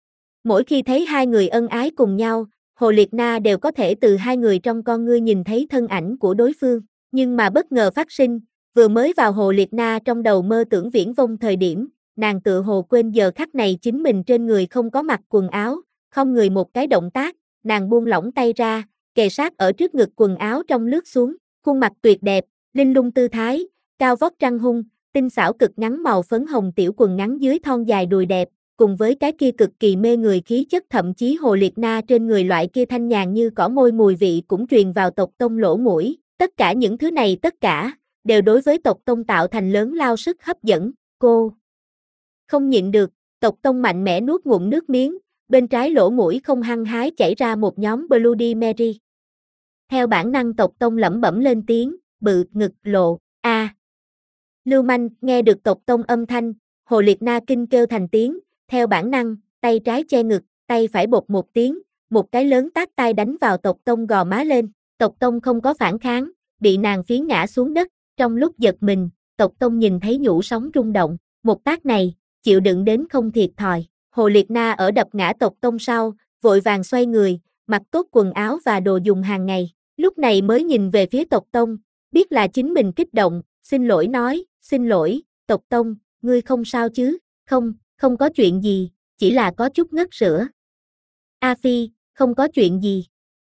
Mỗi khi thấy hai người ân ái cùng nhau, Hồ Liệt Na đều có thể từ hai người trong con ngươi nhìn thấy thân ảnh của đối phương, nhưng mà bất ngờ phát sinh, vừa mới vào Hồ Liệt Na trong đầu mơ tưởng viễn vông thời điểm, nàng tự hồ quên giờ khắc này chính mình trên người không có mặc quần áo, không người một cái động tác, nàng buông lỏng tay ra, kề sát ở trước ngực quần áo trong lướt xuống, khuôn mặt tuyệt đẹp, linh lung tư thái, cao vóc trăng hung, tinh xảo cực ngắn màu phấn hồng tiểu quần ngắn dưới thon dài đùi đẹp, cùng với cái kia cực kỳ mê người khí chất, thậm chí Hồ Liệt Na trên người loại kia thanh nhàn như cỏ môi mùi vị cũng truyền vào tộc tông lỗ mũi, tất cả những thứ này tất cả, đều đối với tộc tông tạo thành lớn lao sức hấp dẫn, cô không nhịn được, tộc tông mạnh mẽ nuốt ngụm nước miếng, bên trái lỗ mũi không hăng hái chảy ra một nhóm Bloody Mary. Theo bản năng tộc tông lẩm bẩm lên tiếng, bự, ngực, lộ, a. À. Lưu manh, nghe được tộc tông âm thanh, Hồ Liệt Na kinh kêu thành tiếng, theo bản năng, tay trái che ngực, tay phải bột một tiếng, một cái lớn tát tay đánh vào tộc tông gò má lên, tộc tông không có phản kháng, bị nàng phiến ngã xuống đất, trong lúc giật mình, tộc tông nhìn thấy nhũ sóng rung động, một tát này, chịu đựng đến không thiệt thòi, Hồ Liệt Na ở đập ngã tộc tông sau, vội vàng xoay người, mặc tốt quần áo và đồ dùng hàng ngày, lúc này mới nhìn về phía tộc tông, biết là chính mình kích động, xin lỗi nói, xin lỗi, tộc tông, ngươi không sao chứ, không, không có chuyện gì, chỉ là có chút ngất sữa. A Phi, không có chuyện gì.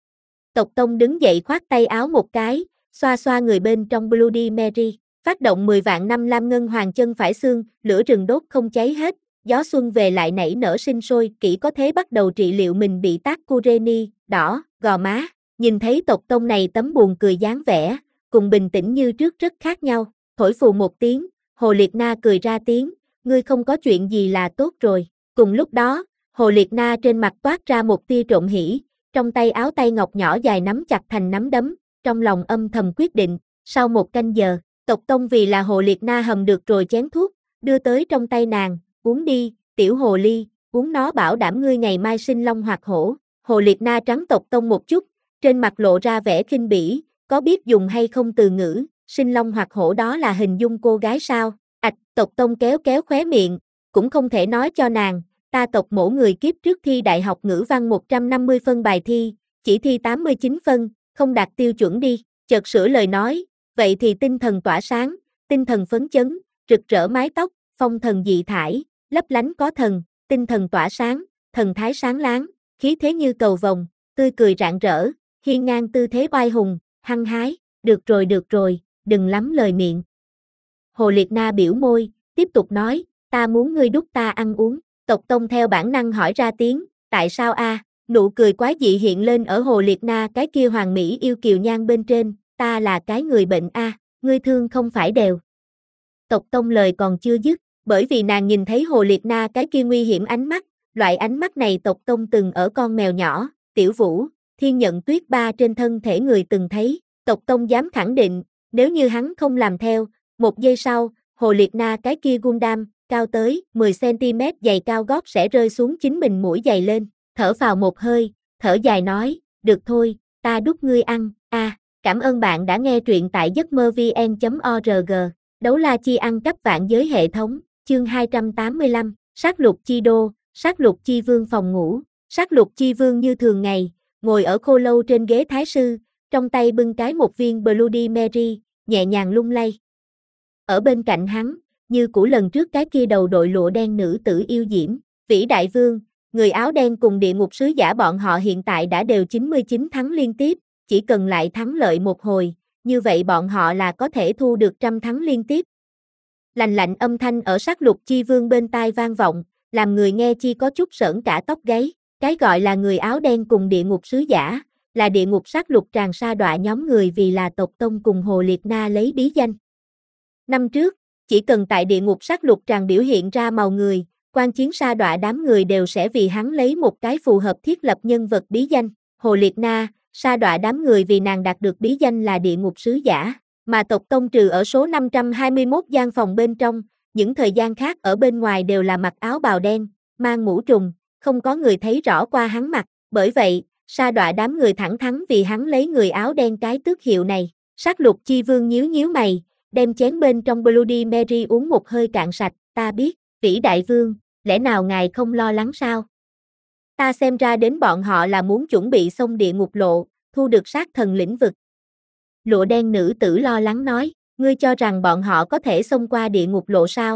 Tộc tông đứng dậy khoát tay áo một cái, xoa xoa người bên trong Bloody Mary, phát động mười vạn năm lam ngân hoàng chân phải xương, lửa rừng đốt không cháy hết, gió xuân về lại nảy nở sinh sôi, kỹ có thế bắt đầu trị liệu mình bị tác Kureni, đỏ, gò má, nhìn thấy tộc tông này tấm buồn cười dáng vẻ, cùng bình tĩnh như trước rất khác nhau, thổi phù một tiếng, Hồ Liệt Na cười ra tiếng, ngươi không có chuyện gì là tốt rồi, cùng lúc đó, Hồ Liệt Na trên mặt toát ra một tia trộm hỉ, trong tay áo tay ngọc nhỏ dài nắm chặt thành nắm đấm, trong lòng âm thầm quyết định, sau một canh giờ, tộc tông vì là Hồ Liệt Na hầm được rồi chén thuốc, đưa tới trong tay nàng, uống đi, tiểu hồ ly, uống nó bảo đảm ngươi ngày mai sinh long hoặc hổ, Hồ Liệt Na trắng tộc tông một chút, trên mặt lộ ra vẻ khinh bỉ, có biết dùng hay không từ ngữ, sinh long hoặc hổ đó là hình dung cô gái sao, ạch, tộc tông kéo kéo khóe miệng, cũng không thể nói cho nàng, ta tộc mổ người kiếp trước thi đại học ngữ văn một trăm năm mươi phân bài thi, chỉ thi tám mươi chín phân, không đạt tiêu chuẩn đi, chợt sửa lời nói, vậy thì tinh thần tỏa sáng, tinh thần phấn chấn, rực rỡ mái tóc, phong thần dị thải, lấp lánh có thần, tinh thần tỏa sáng, thần thái sáng láng, khí thế như cầu vồng, tươi cười rạng rỡ, hiên ngang tư thế oai hùng, hăng hái, được rồi được rồi, đừng lắm lời miệng. Hồ Liệt Na biểu môi, tiếp tục nói, ta muốn ngươi đút ta ăn uống, tộc tông theo bản năng hỏi ra tiếng, tại sao a? Nụ cười quái dị hiện lên ở Hồ Liệt Na cái kia hoàng mỹ yêu kiều nhan bên trên, ta là cái người bệnh a, ngươi thương không phải đều. Tộc tông lời còn chưa dứt, bởi vì nàng nhìn thấy Hồ Liệt Na cái kia nguy hiểm ánh mắt, loại ánh mắt này tộc tông từng ở con mèo nhỏ, Tiểu Vũ, Thiên Nhận Tuyết ba trên thân thể người từng thấy, tộc tông dám khẳng định, nếu như hắn không làm theo, một giây sau, Hồ Liệt Na cái kia Gundam, cao tới mười xăng ti mét giày cao gót sẽ rơi xuống chính mình mũi giày lên, thở vào một hơi, thở dài nói, được thôi, ta đút ngươi ăn, a, à, cảm ơn bạn đã nghe truyện tại giấc mơ vn chấm org, đấu la chi ăn cắp vạn giới hệ thống, chương hai trăm tám mươi lăm, sát lục chi đô, sát lục chi vương phòng ngủ, sát lục chi vương như thường ngày, ngồi ở khô lâu trên ghế thái sư, trong tay bưng cái một viên Bloody Mary, nhẹ nhàng lung lay. Ở bên cạnh hắn, như cũ lần trước cái kia đầu đội lụa đen nữ tử yêu diễm, Vĩ Đại Vương, người áo đen cùng địa ngục sứ giả bọn họ hiện tại đã đều chín mươi chín thắng liên tiếp, chỉ cần lại thắng lợi một hồi, như vậy bọn họ là có thể thu được trăm thắng liên tiếp. Lành lạnh âm thanh ở sát lục chi vương bên tai vang vọng, làm người nghe chi có chút sởn cả tóc gáy, cái gọi là người áo đen cùng địa ngục sứ giả, là địa ngục sát lục tràn sa đọa nhóm người vì là tộc tông cùng Hồ Liệt Na lấy bí danh. Năm trước, chỉ cần tại địa ngục sát lục tràn biểu hiện ra màu người, quan chiến sa đọa đám người đều sẽ vì hắn lấy một cái phù hợp thiết lập nhân vật bí danh, Hồ Liệt Na, sa đọa đám người vì nàng đạt được bí danh là địa ngục sứ giả, mà tộc tông trừ ở số năm trăm hai mươi mốt gian phòng bên trong, những thời gian khác ở bên ngoài đều là mặc áo bào đen, mang mũ trùng, không có người thấy rõ qua hắn mặt, bởi vậy, sa đọa đám người thẳng thắn vì hắn lấy người áo đen cái tước hiệu này, sát lục chi vương nhíu nhíu mày, đem chén bên trong Bloody Mary uống một hơi cạn sạch, ta biết, Vĩ Đại Vương, lẽ nào ngài không lo lắng sao? Ta xem ra đến bọn họ là muốn chuẩn bị xông địa ngục lộ, thu được sát thần lĩnh vực. Lụa đen nữ tử lo lắng nói, ngươi cho rằng bọn họ có thể xông qua địa ngục lộ sao?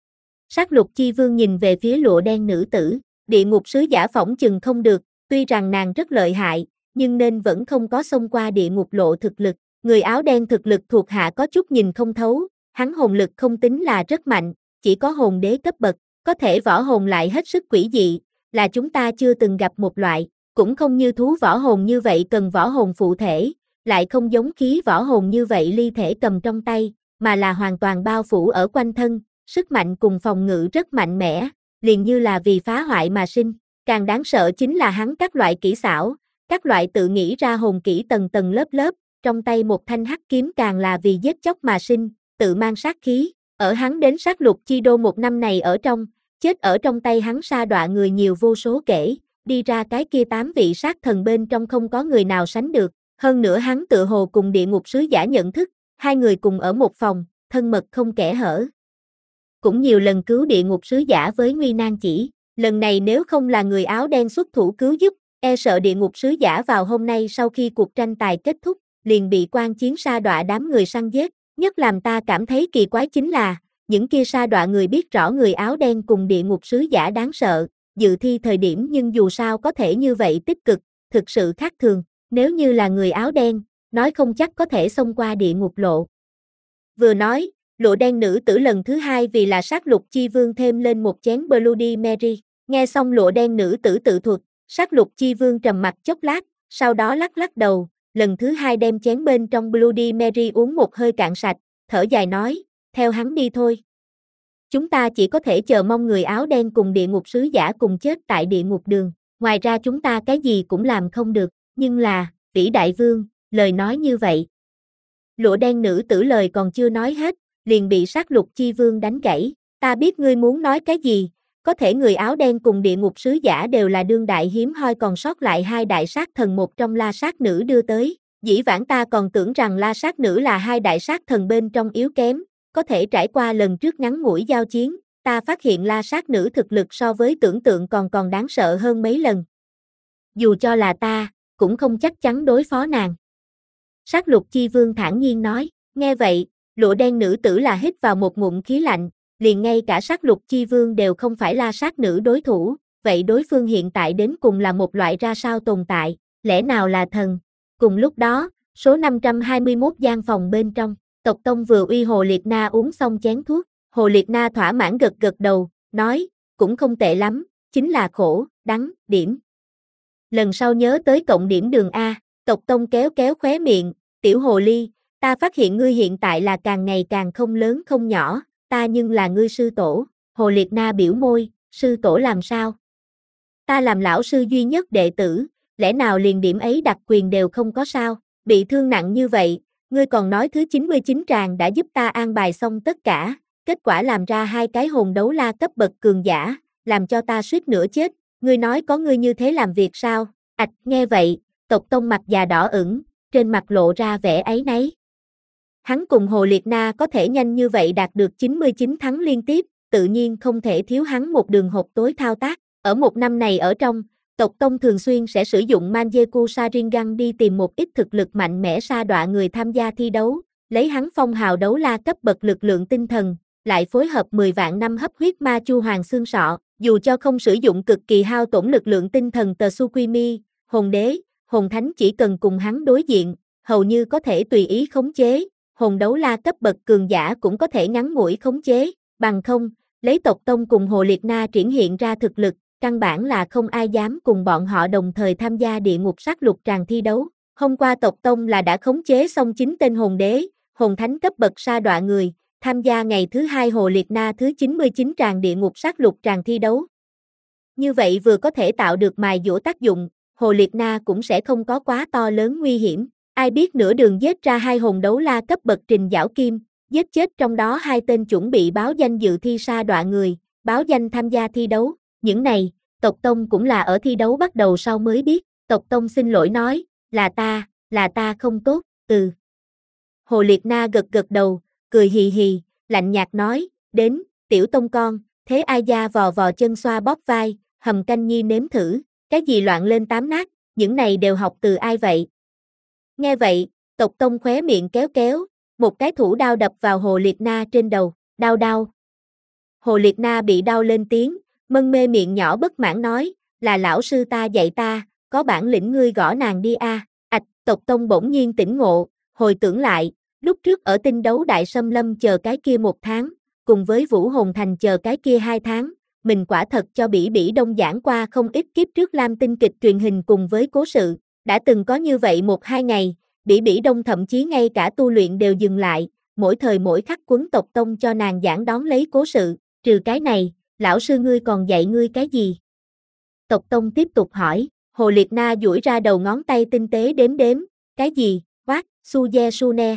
Sát lục chi vương nhìn về phía lụa đen nữ tử, địa ngục sứ giả phỏng chừng không được, tuy rằng nàng rất lợi hại, nhưng nên vẫn không có xông qua địa ngục lộ thực lực. Người áo đen thực lực thuộc hạ có chút nhìn không thấu, hắn hồn lực không tính là rất mạnh, chỉ có hồn đế cấp bậc, có thể võ hồn lại hết sức quỷ dị, là chúng ta chưa từng gặp một loại, cũng không như thú võ hồn như vậy cần võ hồn phụ thể, lại không giống khí võ hồn như vậy ly thể cầm trong tay, mà là hoàn toàn bao phủ ở quanh thân, sức mạnh cùng phòng ngự rất mạnh mẽ, liền như là vì phá hoại mà sinh, càng đáng sợ chính là hắn các loại kỹ xảo, các loại tự nghĩ ra hồn kỹ tầng tầng lớp lớp, trong tay một thanh hắc kiếm càng là vì giết chóc mà sinh, tự mang sát khí, ở hắn đến sát lục chi đô một năm này ở trong, chết ở trong tay hắn sa đọa người nhiều vô số kể, đi ra cái kia tám vị sát thần bên trong không có người nào sánh được, hơn nữa hắn tự hồ cùng địa ngục sứ giả nhận thức, hai người cùng ở một phòng, thân mật không kẽ hở. Cũng nhiều lần cứu địa ngục sứ giả với nguy nan chỉ, lần này nếu không là người áo đen xuất thủ cứu giúp, e sợ địa ngục sứ giả vào hôm nay sau khi cuộc tranh tài kết thúc, liền bị quan chiến sa đọa đám người săn giết, nhất làm ta cảm thấy kỳ quái chính là, những kia sa đọa người biết rõ người áo đen cùng địa ngục sứ giả đáng sợ, dự thi thời điểm nhưng dù sao có thể như vậy tích cực, thực sự khác thường, nếu như là người áo đen, nói không chắc có thể xông qua địa ngục lộ. Vừa nói, lụa đen nữ tử lần thứ hai vì là sát lục chi vương thêm lên một chén Bloody Mary, nghe xong lụa đen nữ tử tự thuật, sát lục chi vương trầm mặt chốc lát, sau đó lắc lắc đầu, lần thứ hai đem chén bên trong Bloody Mary uống một hơi cạn sạch, thở dài nói, theo hắn đi thôi. Chúng ta chỉ có thể chờ mong người áo đen cùng địa ngục sứ giả cùng chết tại địa ngục đường, ngoài ra chúng ta cái gì cũng làm không được, nhưng là, Vĩ Đại Vương, lời nói như vậy. Lụa đen nữ tử lời còn chưa nói hết, liền bị sát lục chi vương đánh gãy, ta biết ngươi muốn nói cái gì, có thể người áo đen cùng địa ngục sứ giả đều là đương đại hiếm hoi còn sót lại hai đại sát thần một trong la sát nữ đưa tới, dĩ vãng ta còn tưởng rằng la sát nữ là hai đại sát thần bên trong yếu kém, có thể trải qua lần trước ngắn ngủi giao chiến, ta phát hiện La Sát Nữ thực lực so với tưởng tượng còn còn đáng sợ hơn mấy lần. Dù cho là ta, cũng không chắc chắn đối phó nàng. Sát Lục Chi Vương thản nhiên nói, nghe vậy, lụa đen nữ tử là hít vào một ngụm khí lạnh, liền ngay cả Sát Lục Chi Vương đều không phải La Sát Nữ đối thủ, vậy đối phương hiện tại đến cùng là một loại ra sao tồn tại, lẽ nào là thần? Cùng lúc đó, số năm trăm hai mươi mốt gian phòng bên trong, tộc tông vừa uy Hồ Liệt Na uống xong chén thuốc, Hồ Liệt Na thỏa mãn gật gật đầu, nói, cũng không tệ lắm, chính là khổ, đắng, điểm. Lần sau nhớ tới cộng điểm đường A, tộc tông kéo kéo khóe miệng, tiểu hồ ly, ta phát hiện ngươi hiện tại là càng ngày càng không lớn không nhỏ, ta nhưng là ngươi sư tổ, Hồ Liệt Na biểu môi, sư tổ làm sao? Ta làm lão sư duy nhất đệ tử, lẽ nào liền điểm ấy đặc quyền đều không có sao, bị thương nặng như vậy, ngươi còn nói thứ chín mươi chín tràng đã giúp ta an bài xong tất cả, kết quả làm ra hai cái hồn đấu la cấp bậc cường giả, làm cho ta suýt nữa chết, ngươi nói có ngươi như thế làm việc sao? Ảch, nghe vậy, tộc tông mặt già đỏ ửng, trên mặt lộ ra vẻ áy náy. Hắn cùng Hồ Liệt Na có thể nhanh như vậy đạt được chín mươi chín thắng liên tiếp, tự nhiên không thể thiếu hắn một đường hộp tối thao tác. Ở một năm này ở trong, tộc tông thường xuyên sẽ sử dụng Manjeku Sharingan đi tìm một ít thực lực mạnh mẽ sa đọa người tham gia thi đấu, lấy hắn phong hào đấu la cấp bậc lực lượng tinh thần, lại phối hợp mười vạn năm hấp huyết ma chu hoàng xương sọ, dù cho không sử dụng cực kỳ hao tổn lực lượng tinh thần tờ Tsukimi, hồn đế, hồn thánh chỉ cần cùng hắn đối diện, hầu như có thể tùy ý khống chế, hồn đấu la cấp bậc cường giả cũng có thể ngắn ngủi khống chế, bằng không, lấy tộc tông cùng Hồ Liệt Na triển hiện ra thực lực, căn bản là không ai dám cùng bọn họ đồng thời tham gia địa ngục sát lục tràng thi đấu. Hôm qua tộc tông là đã khống chế xong chín tên hồn đế, hồn thánh cấp bậc sa đọa người, tham gia ngày thứ hai Hồ Liệt Na thứ chín mươi chín tràng địa ngục sát lục tràng thi đấu. Như vậy vừa có thể tạo được mài dũa tác dụng, Hồ Liệt Na cũng sẽ không có quá to lớn nguy hiểm. Ai biết nửa đường giết ra hai hồn đấu la cấp bậc Trình Giảo Kim, giết chết trong đó hai tên chuẩn bị báo danh dự thi sa đọa người, báo danh tham gia thi đấu. Những này, tộc tông cũng là ở thi đấu bắt đầu sau mới biết, tộc tông xin lỗi nói, là ta, là ta không tốt, ừ. Hồ Liệt Na gật gật đầu, cười hì hì, lạnh nhạt nói, đến, tiểu tông con, thế ai gia vò vò chân xoa bóp vai, hầm canh nhi nếm thử, cái gì loạn lên tám nát, những này đều học từ ai vậy? Nghe vậy, tộc tông khóe miệng kéo kéo, một cái thủ đao đập vào Hồ Liệt Na trên đầu, đau đau. Hồ Liệt Na bị đau lên tiếng, mân mê miệng nhỏ bất mãn nói, là lão sư ta dạy ta, có bản lĩnh ngươi gõ nàng đi a. Ạch, tộc tông bỗng nhiên tỉnh ngộ, hồi tưởng lại, lúc trước ở tinh đấu đại xâm lâm chờ cái kia một tháng, cùng với Vũ Hồn Thành chờ cái kia hai tháng, mình quả thật cho Bỉ Bỉ Đông giảng qua không ít kiếp trước Lam Tinh kịch truyền hình cùng với cố sự, đã từng có như vậy một hai ngày, Bỉ Bỉ Đông thậm chí ngay cả tu luyện đều dừng lại, mỗi thời mỗi khắc quấn tộc tông cho nàng giảng đón lấy cố sự, trừ cái này, lão sư ngươi còn dạy ngươi cái gì? Tộc tông tiếp tục hỏi, Hồ Liệt Na duỗi ra đầu ngón tay tinh tế đếm đếm, cái gì, quát, Suze Sune.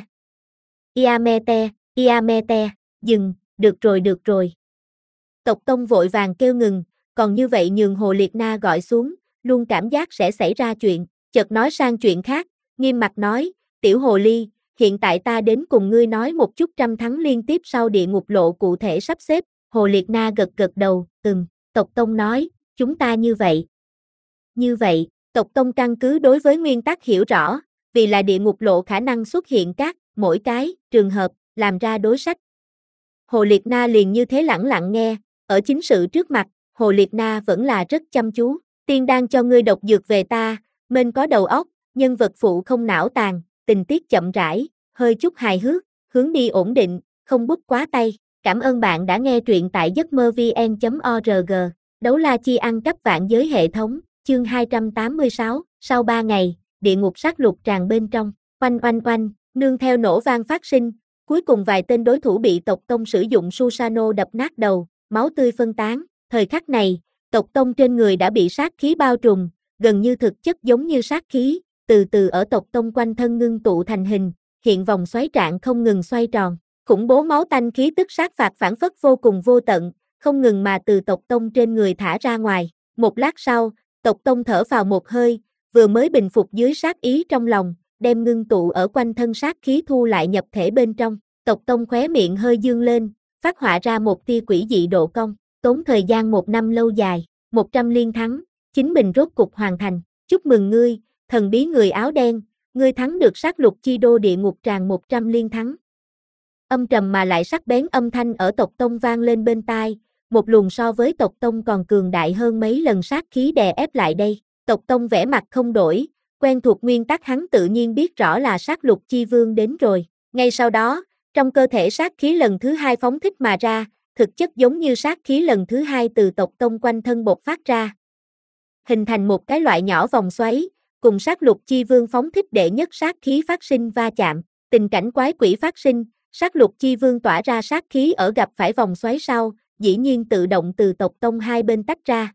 Iamete, Iamete, dừng, được rồi được rồi. Tộc tông vội vàng kêu ngừng, còn như vậy nhường Hồ Liệt Na gọi xuống, luôn cảm giác sẽ xảy ra chuyện, chợt nói sang chuyện khác, nghiêm mặt nói, tiểu hồ ly, hiện tại ta đến cùng ngươi nói một chút trăm thắng liên tiếp sau địa ngục lộ cụ thể sắp xếp, Hồ Liệt Na gật gật đầu, ừm, tộc tông nói, chúng ta như vậy. Như vậy, tộc tông căn cứ đối với nguyên tắc hiểu rõ, vì là địa ngục lộ khả năng xuất hiện các, mỗi cái, trường hợp, làm ra đối sách. Hồ Liệt Na liền như thế lẳng lặng nghe, ở chính sự trước mặt, Hồ Liệt Na vẫn là rất chăm chú, tiên đang cho ngươi độc dược về ta, mênh có đầu óc, nhân vật phụ không não tàn, tình tiết chậm rãi, hơi chút hài hước, hướng đi ổn định, không bút quá tay. Cảm ơn bạn đã nghe truyện tại giấc mơ vn chấm org. Đấu la chi ăn cắp vạn giới hệ thống, chương hai trăm tám mươi sáu, sau ba ngày, địa ngục sát lục tràn bên trong, oanh oanh oanh, nương theo nổ vang phát sinh, cuối cùng vài tên đối thủ bị tộc tông sử dụng Susano đập nát đầu, máu tươi phân tán, thời khắc này, tộc tông trên người đã bị sát khí bao trùm, gần như thực chất giống như sát khí, từ từ ở tộc tông quanh thân ngưng tụ thành hình, hiện vòng xoáy trạng không ngừng xoay tròn. Khủng bố máu tanh khí tức sát phạt phản phất vô cùng vô tận, không ngừng mà từ tộc tông trên người thả ra ngoài. Một lát sau, tộc tông thở vào một hơi, vừa mới bình phục dưới sát ý trong lòng, đem ngưng tụ ở quanh thân sát khí thu lại nhập thể bên trong. Tộc tông khóe miệng hơi dương lên, phát họa ra một tia quỷ dị độ cong, tốn thời gian một năm lâu dài, một trăm liên thắng, chính mình rốt cục hoàn thành, chúc mừng ngươi, thần bí người áo đen, ngươi thắng được sát lục chi đô địa ngục tràng một trăm liên thắng. Âm trầm mà lại sắc bén âm thanh ở tộc tông vang lên bên tai, một luồng so với tộc tông còn cường đại hơn mấy lần sát khí đè ép lại đây, tộc tông vẻ mặt không đổi, quen thuộc nguyên tắc hắn tự nhiên biết rõ là sát lục chi vương đến rồi, ngay sau đó, trong cơ thể sát khí lần thứ hai phóng thích mà ra, thực chất giống như sát khí lần thứ hai từ tộc tông quanh thân bộc phát ra. Hình thành một cái loại nhỏ vòng xoáy, cùng sát lục chi vương phóng thích đệ nhất sát khí phát sinh va chạm, tình cảnh quái quỷ phát sinh, sát lục chi vương tỏa ra sát khí ở gặp phải vòng xoáy sau, dĩ nhiên tự động từ tộc tông hai bên tách ra.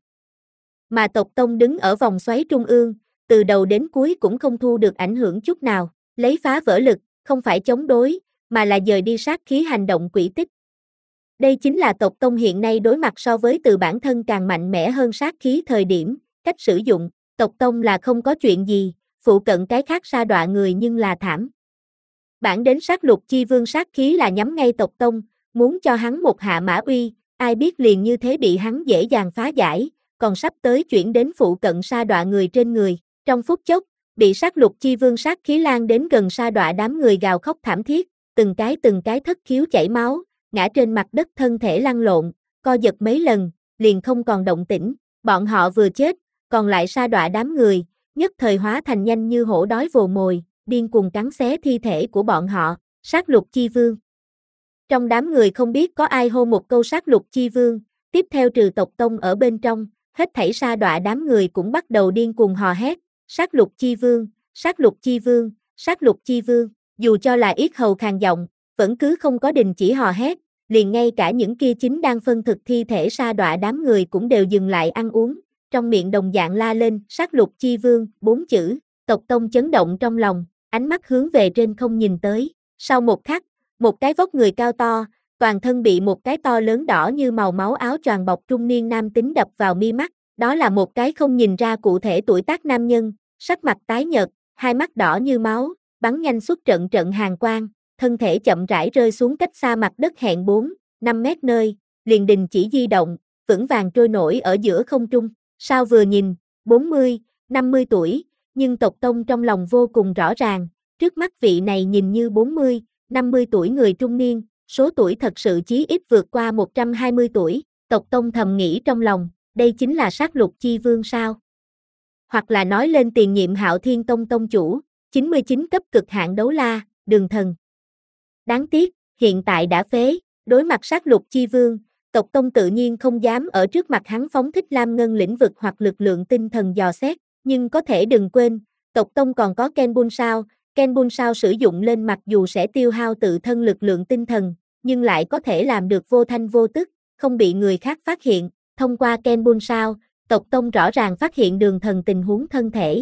Mà tộc tông đứng ở vòng xoáy trung ương, từ đầu đến cuối cũng không thu được ảnh hưởng chút nào, lấy phá vỡ lực, không phải chống đối, mà là dời đi sát khí hành động quỷ tích. Đây chính là tộc tông hiện nay đối mặt so với từ bản thân càng mạnh mẽ hơn sát khí thời điểm, cách sử dụng, tộc tông là không có chuyện gì, phụ cận cái khác sa đọa người nhưng là thảm. Bản đến sát lục chi vương sát khí là nhắm ngay tộc tông, muốn cho hắn một hạ mã uy, ai biết liền như thế bị hắn dễ dàng phá giải, còn sắp tới chuyển đến phụ cận sa đọa người trên người, trong phút chốc, bị sát lục chi vương sát khí lan đến gần sa đọa đám người gào khóc thảm thiết, từng cái từng cái thất khiếu chảy máu, ngã trên mặt đất thân thể lăn lộn, co giật mấy lần, liền không còn động tĩnh, bọn họ vừa chết, còn lại sa đọa đám người, nhất thời hóa thành nhanh như hổ đói vồ mồi, điên cuồng cắn xé thi thể của bọn họ, sát lục chi vương. Trong đám người không biết có ai hô một câu sát lục chi vương, tiếp theo trừ tộc tông ở bên trong, hết thảy sa đọa đám người cũng bắt đầu điên cuồng hò hét, sát lục chi vương, sát lục chi vương, sát lục chi vương, dù cho là yết hầu khàn giọng, vẫn cứ không có đình chỉ hò hét, liền ngay cả những kia chính đang phân thực thi thể sa đọa đám người cũng đều dừng lại ăn uống, trong miệng đồng dạng la lên, sát lục chi vương, bốn chữ, tộc tông chấn động trong lòng, ánh mắt hướng về trên không nhìn tới, sau một khắc, một cái vóc người cao to, toàn thân bị một cái to lớn đỏ như màu máu áo choàng bọc trung niên nam tính đập vào mi mắt, đó là một cái không nhìn ra cụ thể tuổi tác nam nhân, sắc mặt tái nhợt, hai mắt đỏ như máu, bắn nhanh xuất trận trận hàn quang, thân thể chậm rãi rơi xuống cách xa mặt đất hẹn bốn, năm mét nơi, liền đình chỉ di động, vững vàng trôi nổi ở giữa không trung, sao vừa nhìn, bốn mươi, năm mươi tuổi, nhưng tộc tông trong lòng vô cùng rõ ràng, trước mắt vị này nhìn như bốn mươi, năm mươi tuổi người trung niên, số tuổi thật sự chí ít vượt qua một trăm hai mươi tuổi, tộc tông thầm nghĩ trong lòng, đây chính là sát lục chi vương sao? Hoặc là nói lên tiền nhiệm Hạo Thiên Tông tông chủ, chín mươi chín cấp cực hạn đấu la, Đường Thần. Đáng tiếc, hiện tại đã phế, đối mặt sát lục chi vương, tộc tông tự nhiên không dám ở trước mặt hắn phóng thích lam ngân lĩnh vực hoặc lực lượng tinh thần dò xét, nhưng có thể đừng quên, tộc tông còn có Ken Bun Sao, Ken Bun Sao sử dụng lên mặc dù sẽ tiêu hao tự thân lực lượng tinh thần, nhưng lại có thể làm được vô thanh vô tức, không bị người khác phát hiện, thông qua Ken Bun Sao, tộc tông rõ ràng phát hiện Đường Thần tình huống thân thể.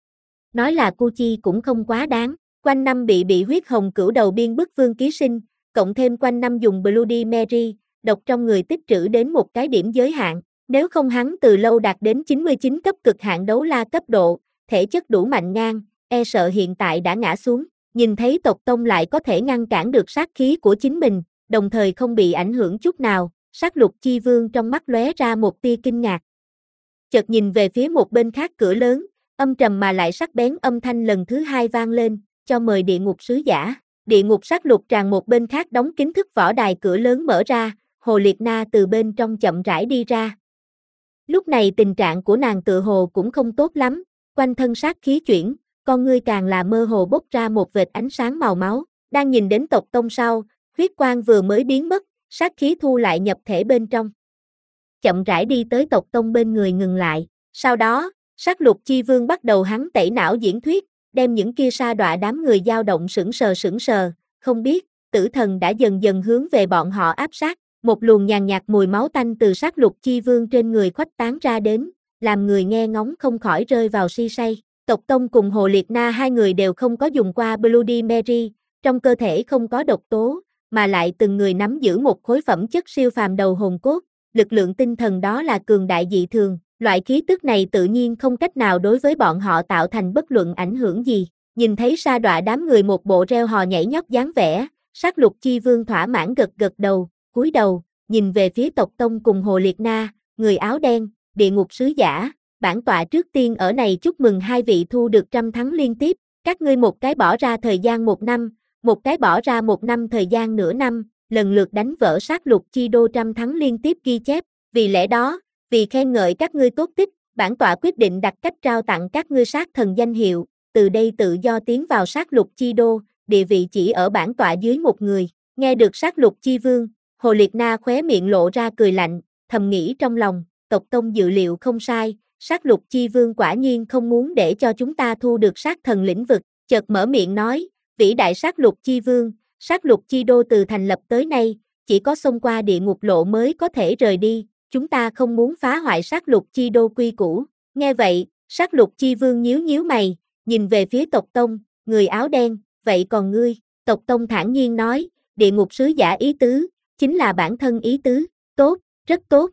Nói là cu chi cũng không quá đáng, quanh năm bị bị huyết hồng cửu đầu biên bức vương ký sinh, cộng thêm quanh năm dùng Bloody Mary, độc trong người tích trữ đến một cái điểm giới hạn, nếu không hắn từ lâu đạt đến chín mươi chín cấp cực hạn đấu la cấp độ, thể chất đủ mạnh ngang, e sợ hiện tại đã ngã xuống, nhìn thấy tộc tông lại có thể ngăn cản được sát khí của chính mình, đồng thời không bị ảnh hưởng chút nào, sát lục chi vương trong mắt lóe ra một tia kinh ngạc. Chợt nhìn về phía một bên khác cửa lớn, âm trầm mà lại sắc bén âm thanh lần thứ hai vang lên, cho mời địa ngục sứ giả. Địa ngục sát lục tràng một bên khác đóng kín thức võ đài cửa lớn mở ra, Hồ Liệt Na từ bên trong chậm rãi đi ra. Lúc này tình trạng của nàng tự hồ cũng không tốt lắm, quanh thân sát khí chuyển, con ngươi càng là mơ hồ bốc ra một vệt ánh sáng màu máu, đang nhìn đến tộc tông sau, huyết quang vừa mới biến mất, sát khí thu lại nhập thể bên trong. Chậm rãi đi tới tộc tông bên người ngừng lại, sau đó, sát lục chi vương bắt đầu hắn tẩy não diễn thuyết, đem những kia sa đọa đám người dao động sững sờ sững sờ, không biết, tử thần đã dần dần hướng về bọn họ áp sát, một luồng nhàn nhạt mùi máu tanh từ sát lục chi vương trên người khuếch tán ra đến, làm người nghe ngóng không khỏi rơi vào si say. Tộc tông cùng Hồ Liệt Na hai người đều không có dùng qua Bloody Mary, trong cơ thể không có độc tố, mà lại từng người nắm giữ một khối phẩm chất siêu phàm đầu hồn cốt, lực lượng tinh thần đó là cường đại dị thường, loại khí tức này tự nhiên không cách nào đối với bọn họ tạo thành bất luận ảnh hưởng gì. Nhìn thấy sa đọa đám người một bộ reo hò nhảy nhót dáng vẻ, sát lục chi vương thỏa mãn gật gật đầu, cúi đầu, nhìn về phía tộc tông cùng Hồ Liệt Na, người áo đen, địa ngục sứ giả, bản tọa trước tiên ở này chúc mừng hai vị thu được trăm thắng liên tiếp, các ngươi một cái bỏ ra thời gian một năm, một cái bỏ ra một năm thời gian nửa năm, lần lượt đánh vỡ sát lục chi đô trăm thắng liên tiếp ghi chép, vì lẽ đó, vì khen ngợi các ngươi tốt tích, bản tọa quyết định đặt cách trao tặng các ngươi sát thần danh hiệu, từ đây tự do tiến vào sát lục chi đô, địa vị chỉ ở bản tọa dưới một người, nghe được sát lục chi vương, Hồ Liệt Na khóe miệng lộ ra cười lạnh, thầm nghĩ trong lòng, tộc tông dự liệu không sai, sát lục chi vương quả nhiên không muốn để cho chúng ta thu được sát thần lĩnh vực, chợt mở miệng nói, vĩ đại sát lục chi vương, sát lục chi đô từ thành lập tới nay, chỉ có xông qua địa ngục lộ mới có thể rời đi, chúng ta không muốn phá hoại sát lục chi đô quy củ, nghe vậy, sát lục chi vương nhíu nhíu mày, nhìn về phía tộc tông, người áo đen, vậy còn ngươi, tộc tông thản nhiên nói, địa ngục sứ giả ý tứ, chính là bản thân ý tứ, tốt, rất tốt.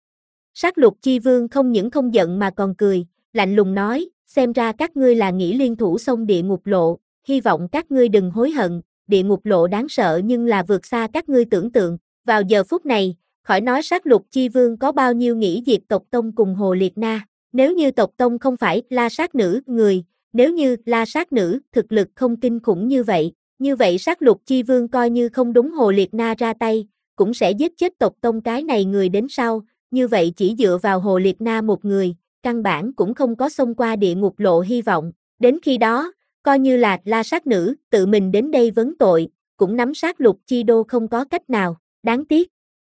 Sát lục chi vương không những không giận mà còn cười, lạnh lùng nói, xem ra các ngươi là nghĩ liên thủ xông địa ngục lộ, hy vọng các ngươi đừng hối hận, địa ngục lộ đáng sợ nhưng là vượt xa các ngươi tưởng tượng, vào giờ phút này, khỏi nói sát lục chi vương có bao nhiêu nghĩ diệt tộc tông cùng Hồ Liệt Na, nếu như tộc tông không phải La Sát Nữ người, nếu như La Sát Nữ thực lực không kinh khủng như vậy, như vậy sát lục chi vương coi như không đúng Hồ Liệt Na ra tay, cũng sẽ giết chết tộc tông cái này người đến sau, như vậy chỉ dựa vào Hồ Liệt Na một người, căn bản cũng không có xông qua địa ngục lộ hy vọng, đến khi đó, coi như là La Sát Nữ tự mình đến đây vấn tội, cũng nắm sát lục chi đô không có cách nào, đáng tiếc.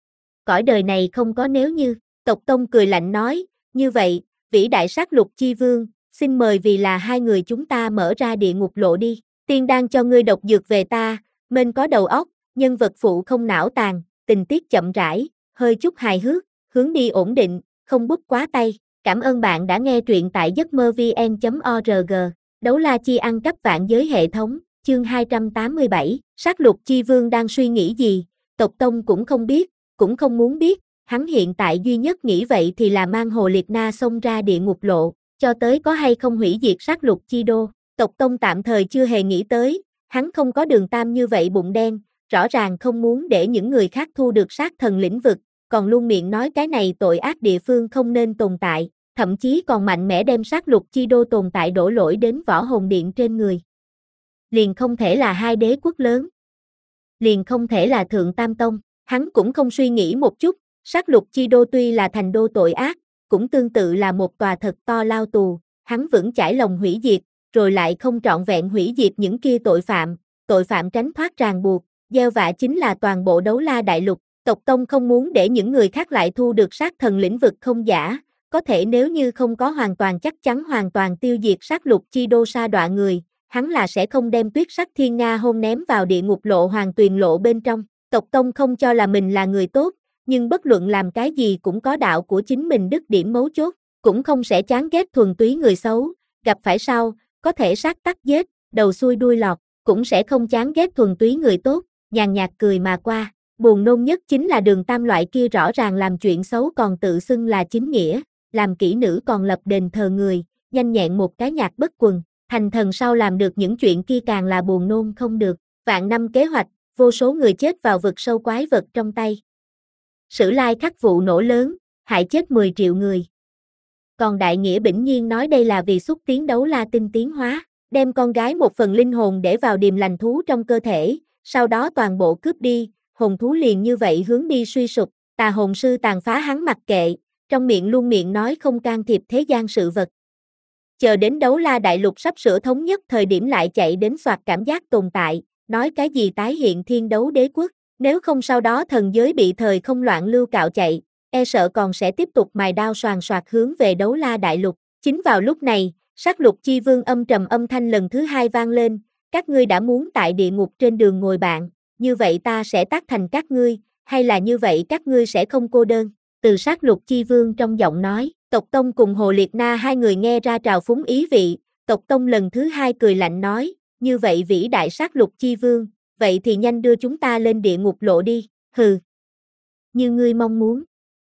Cõi đời này không có nếu như, tộc tông cười lạnh nói, như vậy, vĩ đại sát lục chi vương, xin mời vì là hai người chúng ta mở ra địa ngục lộ đi, tiên đang cho ngươi độc dược về ta, mênh có đầu óc, nhân vật phụ không não tàn, tình tiết chậm rãi, hơi chút hài hước, hướng đi ổn định, không bút quá tay, cảm ơn bạn đã nghe truyện tại giấc mơ vn chấm org, đấu la chi ăn cắp vạn giới hệ thống, chương hai trăm tám mươi bảy, sát lục chi vương đang suy nghĩ gì, tộc tông cũng không biết, cũng không muốn biết, hắn hiện tại duy nhất nghĩ vậy thì là mang Hồ Liệt Na xông ra địa ngục lộ, cho tới có hay không hủy diệt sát lục chi đô, tộc tông tạm thời chưa hề nghĩ tới, hắn không có đường tam như vậy bụng đen, rõ ràng không muốn để những người khác thu được sát thần lĩnh vực, còn luôn miệng nói cái này tội ác địa phương không nên tồn tại, thậm chí còn mạnh mẽ đem sát lục chi đô tồn tại đổ lỗi đến võ hồn điện trên người. Liền không thể là hai đế quốc lớn. Liền không thể là thượng tam tông, hắn cũng không suy nghĩ một chút, sát lục chi đô tuy là thành đô tội ác, cũng tương tự là một tòa thật to lao tù, hắn vững chãi lòng hủy diệt, rồi lại không trọn vẹn hủy diệt những kia tội phạm, tội phạm tránh thoát ràng buộc, gieo vạ chính là toàn bộ đấu la đại lục, tộc tông không muốn để những người khác lại thu được sát thần lĩnh vực không giả, có thể nếu như không có hoàn toàn chắc chắn hoàn toàn tiêu diệt sát lục chi đô sa đọa người, hắn là sẽ không đem tuyết sắc thiên nga hôn ném vào địa ngục lộ hoàng tuyền lộ bên trong, tộc tông không cho là mình là người tốt, nhưng bất luận làm cái gì cũng có đạo của chính mình đứt điểm mấu chốt, cũng không sẽ chán ghét thuần túy người xấu, gặp phải sau, có thể sát tắc giết, đầu xuôi đuôi lọt, cũng sẽ không chán ghét thuần túy người tốt, nhàn nhạt cười mà qua. Buồn nôn nhất chính là đường tam loại kia rõ ràng làm chuyện xấu còn tự xưng là chính nghĩa, làm kỹ nữ còn lập đền thờ người, nhanh nhẹn một cái nhạc bất quần, thành thần sau làm được những chuyện kia càng là buồn nôn không được, vạn năm kế hoạch, vô số người chết vào vực sâu quái vật trong tay. Sử lai khắc vụ nổ lớn, hại chết mười triệu người. Còn Đại Nghĩa bỉnh nhiên nói đây là vì xúc tiến đấu la tinh tiến hóa, đem con gái một phần linh hồn để vào điềm lành thú trong cơ thể, sau đó toàn bộ cướp đi, hồn thú liền như vậy hướng đi suy sụp, tà hồn sư tàn phá hắn mặc kệ, trong miệng luôn miệng nói không can thiệp thế gian sự vật. Chờ đến đấu la đại lục sắp sửa thống nhất thời điểm lại chạy đến soạt cảm giác tồn tại, nói cái gì tái hiện thiên đấu đế quốc, nếu không sau đó thần giới bị thời không loạn lưu cạo chạy, e sợ còn sẽ tiếp tục mài đao soàn soạt hướng về đấu la đại lục. Chính vào lúc này, sát lục chi vương âm trầm âm thanh lần thứ hai vang lên, các ngươi đã muốn tại địa ngục trên đường ngồi bạn, như vậy ta sẽ tác thành các ngươi, hay là như vậy các ngươi sẽ không cô đơn, từ sát lục chi vương trong giọng nói, tộc tông cùng Hồ Liệt Na hai người nghe ra trào phúng ý vị, tộc tông lần thứ hai cười lạnh nói, như vậy vĩ đại sát lục chi vương, vậy thì nhanh đưa chúng ta lên địa ngục lộ đi, hừ. Như ngươi mong muốn.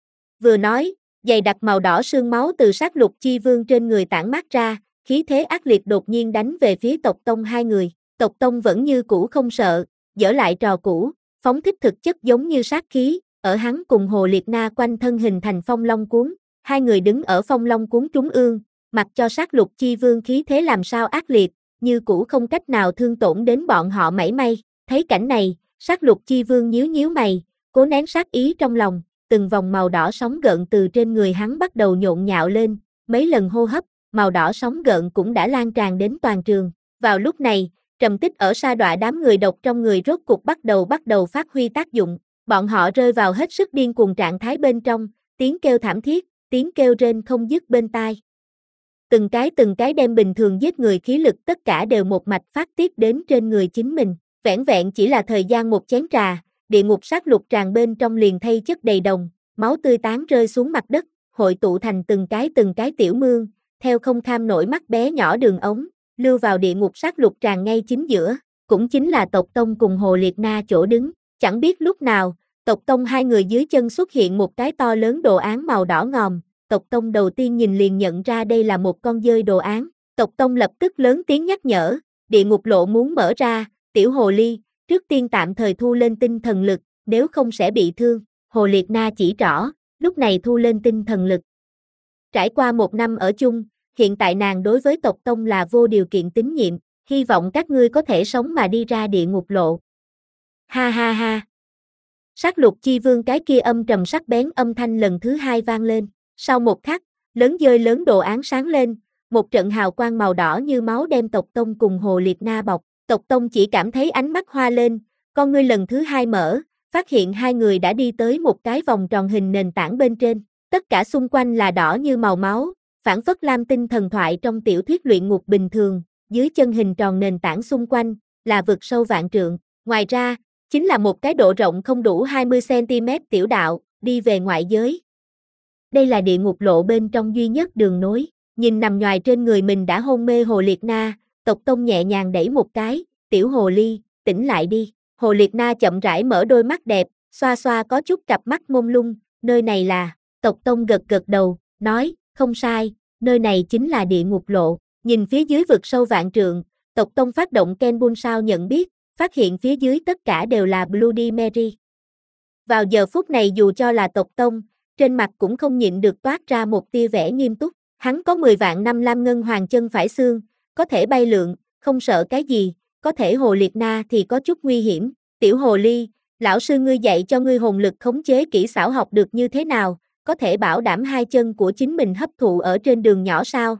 Vừa nói, dày đặc màu đỏ sương máu từ sát lục chi vương trên người tản mát ra, khí thế ác liệt đột nhiên đánh về phía tộc tông hai người, tộc tông vẫn như cũ không sợ, dở lại trò cũ, phóng thích thực chất giống như sát khí, ở hắn cùng Hồ Liệt Na quanh thân hình thành phong long cuốn, hai người đứng ở phong long cuốn trung ương, mặc cho sát lục chi vương khí thế làm sao ác liệt, như cũ không cách nào thương tổn đến bọn họ mảy may. Thấy cảnh này, sát lục chi vương nhíu nhíu mày, cố nén sát ý trong lòng, từng vòng màu đỏ sóng gợn từ trên người hắn bắt đầu nhộn nhạo lên, mấy lần hô hấp, màu đỏ sóng gợn cũng đã lan tràn đến toàn trường. Vào lúc này, trầm tích ở sa đọa đám người độc trong người rốt cục bắt đầu bắt đầu phát huy tác dụng, bọn họ rơi vào hết sức điên cuồng trạng thái bên trong, tiếng kêu thảm thiết, tiếng kêu rên không dứt bên tai. Từng cái từng cái đem bình thường giết người khí lực tất cả đều một mạch phát tiết đến trên người chính mình, vẻn vẹn chỉ là thời gian một chén trà, địa ngục sát lục tràn bên trong liền thay chất đầy đồng, máu tươi tán rơi xuống mặt đất, hội tụ thành từng cái từng cái tiểu mương, theo không kham nổi mắt bé nhỏ đường ống, lưu vào địa ngục sát lục tràn ngay chính giữa, cũng chính là tộc tông cùng Hồ Liệt Na chỗ đứng. Chẳng biết lúc nào, tộc tông hai người dưới chân xuất hiện một cái to lớn đồ án màu đỏ ngòm, tộc tông đầu tiên nhìn liền nhận ra đây là một con dơi đồ án, tộc tông lập tức lớn tiếng nhắc nhở, địa ngục lộ muốn mở ra, tiểu hồ ly, trước tiên tạm thời thu lên tinh thần lực, nếu không sẽ bị thương. Hồ Liệt Na chỉ rõ, lúc này thu lên tinh thần lực. Trải qua một năm ở chung, hiện tại nàng đối với tộc tông là vô điều kiện tín nhiệm, hy vọng các ngươi có thể sống mà đi ra địa ngục lộ. Ha ha ha. Sát lục chi vương cái kia âm trầm sắc bén âm thanh lần thứ hai vang lên, sau một khắc, lớn dơi lớn đồ án sáng lên, một trận hào quang màu đỏ như máu đem tộc tông cùng Hồ Liệt Na bọc, tộc tông chỉ cảm thấy ánh mắt hoa lên, con ngươi lần thứ hai mở, phát hiện hai người đã đi tới một cái vòng tròn hình nền tảng bên trên, tất cả xung quanh là đỏ như màu máu, phản phất lam tinh thần thoại trong tiểu thuyết luyện ngục bình thường, dưới chân hình tròn nền tảng xung quanh, là vực sâu vạn trượng, ngoài ra, chính là một cái độ rộng không đủ hai mươi xăng-ti-mét tiểu đạo, đi về ngoại giới. Đây là địa ngục lộ bên trong duy nhất đường nối, nhìn nằm nhoài trên người mình đã hôn mê Hồ Liệt Na, tộc tông nhẹ nhàng đẩy một cái, tiểu hồ ly, tỉnh lại đi. Hồ Liệt Na chậm rãi mở đôi mắt đẹp, xoa xoa có chút cặp mắt mông lung, nơi này là, tộc tông gật gật đầu, nói, không sai, nơi này chính là địa ngục lộ, nhìn phía dưới vực sâu vạn trượng, tộc tông phát động Ken Bun sao nhận biết, phát hiện phía dưới tất cả đều là Bloody Mary. Vào giờ phút này dù cho là tộc tông, trên mặt cũng không nhịn được toát ra một tia vẻ nghiêm túc, hắn có mười vạn năm lam ngân hoàng chân phải xương, có thể bay lượn, không sợ cái gì, có thể Hồ Liệt Na thì có chút nguy hiểm, tiểu hồ ly, lão sư ngươi dạy cho ngươi hồn lực khống chế kỹ xảo học được như thế nào, có thể bảo đảm hai chân của chính mình hấp thụ ở trên đường nhỏ sao?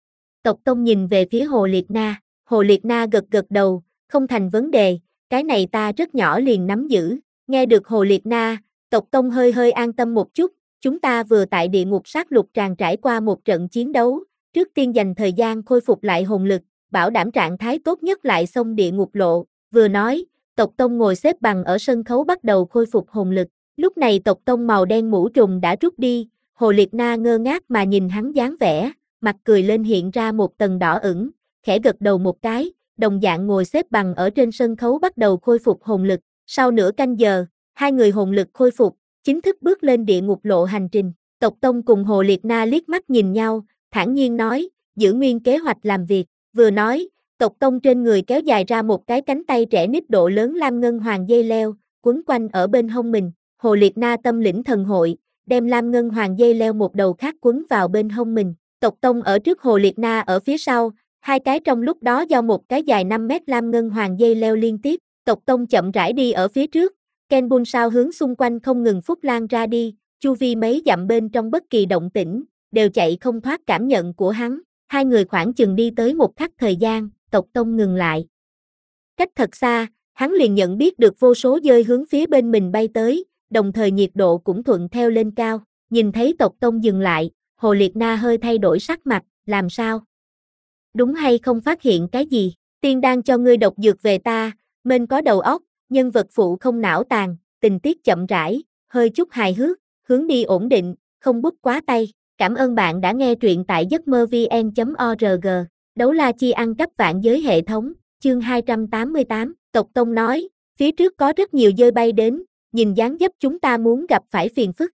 Tộc tông nhìn về phía Hồ Liệt Na, Hồ Liệt Na gật gật đầu, không thành vấn đề, cái này ta rất nhỏ liền nắm giữ, nghe được Hồ Liệt Na, tộc tông hơi hơi an tâm một chút, chúng ta vừa tại địa ngục sát lục tràn trải qua một trận chiến đấu, trước tiên dành thời gian khôi phục lại hồn lực, bảo đảm trạng thái tốt nhất lại xông địa ngục lộ, vừa nói, tộc tông ngồi xếp bằng ở sân khấu bắt đầu khôi phục hồn lực, lúc này tộc tông màu đen mũ trùng đã rút đi, Hồ Liệt Na ngơ ngác mà nhìn hắn dáng vẻ, mặt cười lên hiện ra một tầng đỏ ửng, khẽ gật đầu một cái, đồng dạng ngồi xếp bằng ở trên sân khấu bắt đầu khôi phục hồn lực, sau nửa canh giờ, hai người hồn lực khôi phục, chính thức bước lên địa ngục lộ hành trình, tộc tông cùng Hồ Liệt Na liếc mắt nhìn nhau, thản nhiên nói, giữ nguyên kế hoạch làm việc, vừa nói, tộc tông trên người kéo dài ra một cái cánh tay trẻ nít độ lớn lam ngân hoàng dây leo, quấn quanh ở bên hông mình, Hồ Liệt Na tâm lĩnh thần hội, đem lam ngân hoàng dây leo một đầu khác quấn vào bên hông mình, tộc tông ở trước Hồ Liệt Na ở phía sau, hai cái trong lúc đó do một cái dài năm mét lam ngân hoàng dây leo liên tiếp, tộc tông chậm rãi đi ở phía trước, Ken Bun sao hướng xung quanh không ngừng phúc lan ra đi, chu vi mấy dặm bên trong bất kỳ động tĩnh, đều chạy không thoát cảm nhận của hắn, hai người khoảng chừng đi tới một khắc thời gian, tộc tông ngừng lại. Cách thật xa, hắn liền nhận biết được vô số dơi hướng phía bên mình bay tới, đồng thời nhiệt độ cũng thuận theo lên cao, nhìn thấy tộc tông dừng lại, Hồ Liệt Na hơi thay đổi sắc mặt, làm sao? Đúng hay không phát hiện cái gì? Tiên đang cho ngươi độc dược về ta, mình có đầu óc, nhân vật phụ không não tàn, tình tiết chậm rãi, hơi chút hài hước, hướng đi ổn định, không bút quá tay. Cảm ơn bạn đã nghe truyện tại giấc mơ vn chấm org. Đấu la chi ăn cắp vạn giới hệ thống, chương hai trăm tám mươi tám, tộc tông nói, phía trước có rất nhiều dơi bay đến, nhìn dáng dấp chúng ta muốn gặp phải phiền phức.